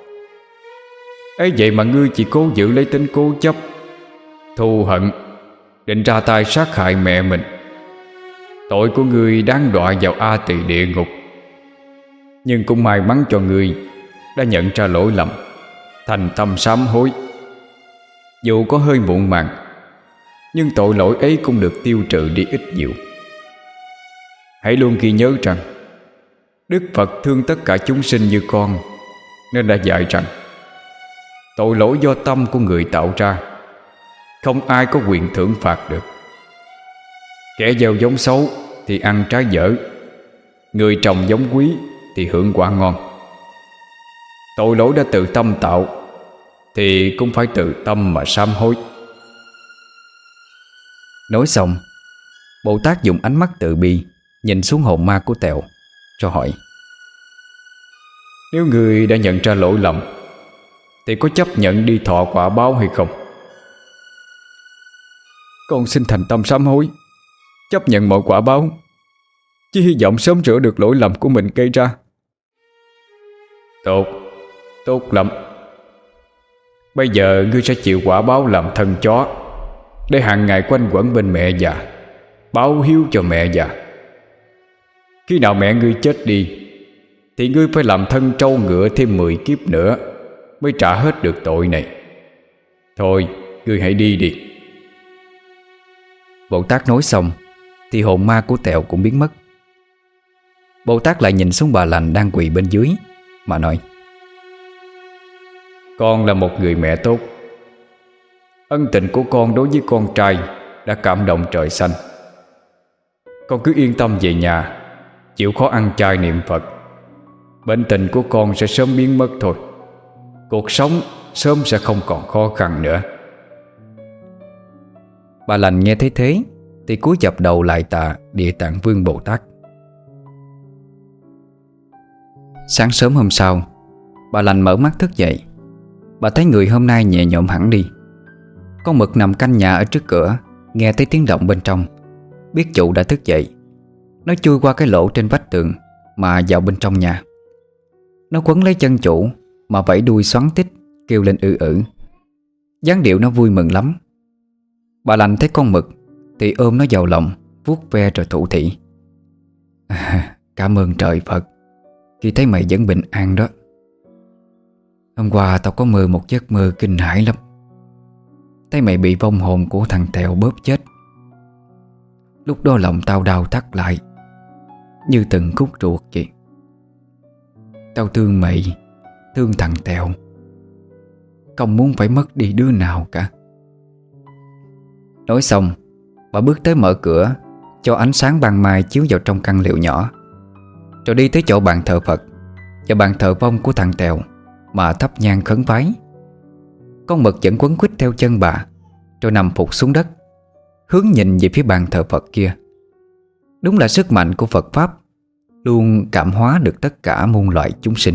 Ấy vậy mà ngươi chỉ cố giữ lấy tính cố chấp, thù hận, định ra tay sát hại mẹ mình. Tội của ngươi đáng đọa vào A Tỳ địa ngục. Nhưng cũng may mắn cho ngươi đã nhận ra lỗi lầm, thành tâm sám hối. Dù có hơi muộn màng, nhưng tội lỗi ấy cũng được tiêu trừ đi ít nhiều. Hãy luôn ghi nhớ rằng Đức Phật thương tất cả chúng sinh như con, nên đã dạy rằng tội lỗi do tâm của người tạo ra, không ai có quyền thưởng phạt được. Kẻ gieo giống xấu thì ăn trái dở, người trồng giống quý thì hưởng quả ngon. Tội lỗi đã tự tâm tạo thì cũng phải tự tâm mà sám hối. Nói xong, Bồ Tát dùng ánh mắt từ bi nhìn xuống hồn ma của Tèo, rồi hỏi: nếu người đã nhận ra lỗi lầm thì có chấp nhận đi thọ quả báo hay không? Con xin thành tâm sám hối, chấp nhận mọi quả báo, chỉ hy vọng sớm rửa được lỗi lầm của mình gây ra. Tốt, tốt lắm. Bây giờ ngươi sẽ chịu quả báo làm thân chó, để hàng ngày quanh quẩn bên mẹ già, báo hiếu cho mẹ già. Khi nào mẹ ngươi chết đi thì ngươi phải làm thân trâu ngựa thêm mười kiếp nữa mới trả hết được tội này. Thôi, ngươi hãy đi đi. Bồ Tát nói xong thì hồn ma của Tèo cũng biến mất. Bồ Tát lại nhìn xuống bà lành đang quỳ bên dưới mà nói: con là một người mẹ tốt. Ân tình của con đối với con trai đã cảm động trời xanh. Con cứ yên tâm về nhà, chịu khó ăn chay niệm Phật. Bệnh tình của con sẽ sớm biến mất thôi. Cuộc sống sớm sẽ không còn khó khăn nữa. Bà lành nghe thấy thế thì cúi chập đầu lại tạ Địa Tạng Vương Bồ Tát. Sáng sớm hôm sau, bà lành mở mắt thức dậy. Bà thấy người hôm nay nhẹ nhõm hẳn đi. Con mực nằm canh nhà ở trước cửa, nghe thấy tiếng động bên trong, biết chủ đã thức dậy. Nó chui qua cái lỗ trên vách tường mà vào bên trong nhà. Nó quấn lấy chân chủ mà vẫy đuôi xoắn tít, kêu lên ư ử. dáng điệu nó vui mừng lắm. Bà lành thấy con mực thì ôm nó vào lòng, vuốt ve rồi thủ thỉ: à, cảm ơn trời Phật khi thấy mày vẫn bình an đó. Hôm qua tao có mơ một giấc mơ kinh hãi lắm. Thấy mày bị vong hồn của thằng Tèo bóp chết. Lúc đó lòng tao đau thắt lại như từng khúc ruột vậy. Tao thương mày, thương thằng Tèo, không muốn phải mất đi đứa nào cả. Nói xong, bà bước tới mở cửa cho ánh sáng ban mai chiếu vào trong căn lều nhỏ, rồi đi tới chỗ bàn thờ Phật và bàn thờ vong của thằng Tèo mà thắp nhang khấn vái. Con mực vẫn quấn quýt theo chân bà, rồi nằm phục xuống đất, hướng nhìn về phía bàn thờ Phật kia. Đúng là sức mạnh của Phật Pháp luôn cảm hóa được tất cả muôn loại chúng sinh.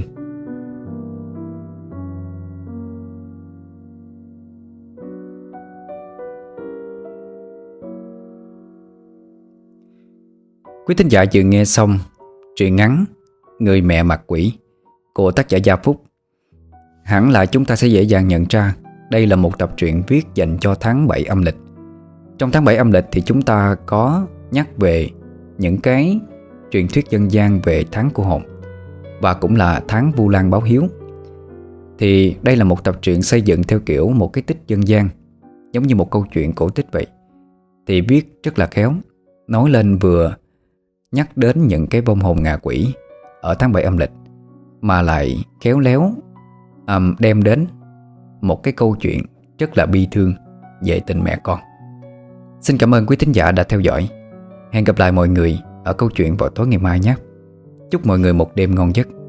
Quý thính giả vừa nghe xong truyện ngắn Người mẹ mặt quỷ của tác giả Gia Phúc. Hẳn là chúng ta sẽ dễ dàng nhận ra đây là một tập truyện viết dành cho tháng bảy âm lịch. Trong tháng bảy âm lịch thì chúng ta có nhắc về những cái truyền thuyết dân gian về tháng cô hồn, và cũng là tháng Vu Lan báo hiếu. Thì đây là một tập truyện xây dựng theo kiểu một cái tích dân gian, giống như một câu chuyện cổ tích vậy. Thì viết rất là khéo, nói lên vừa nhắc đến những cái vong hồn ngạ quỷ ở tháng bảy âm lịch, mà lại khéo léo um, đem đến một cái câu chuyện rất là bi thương về tình mẹ con. Xin cảm ơn quý thính giả đã theo dõi. Hẹn gặp lại mọi người ở câu chuyện vào tối ngày mai nhé. Chúc mọi người một đêm ngon giấc.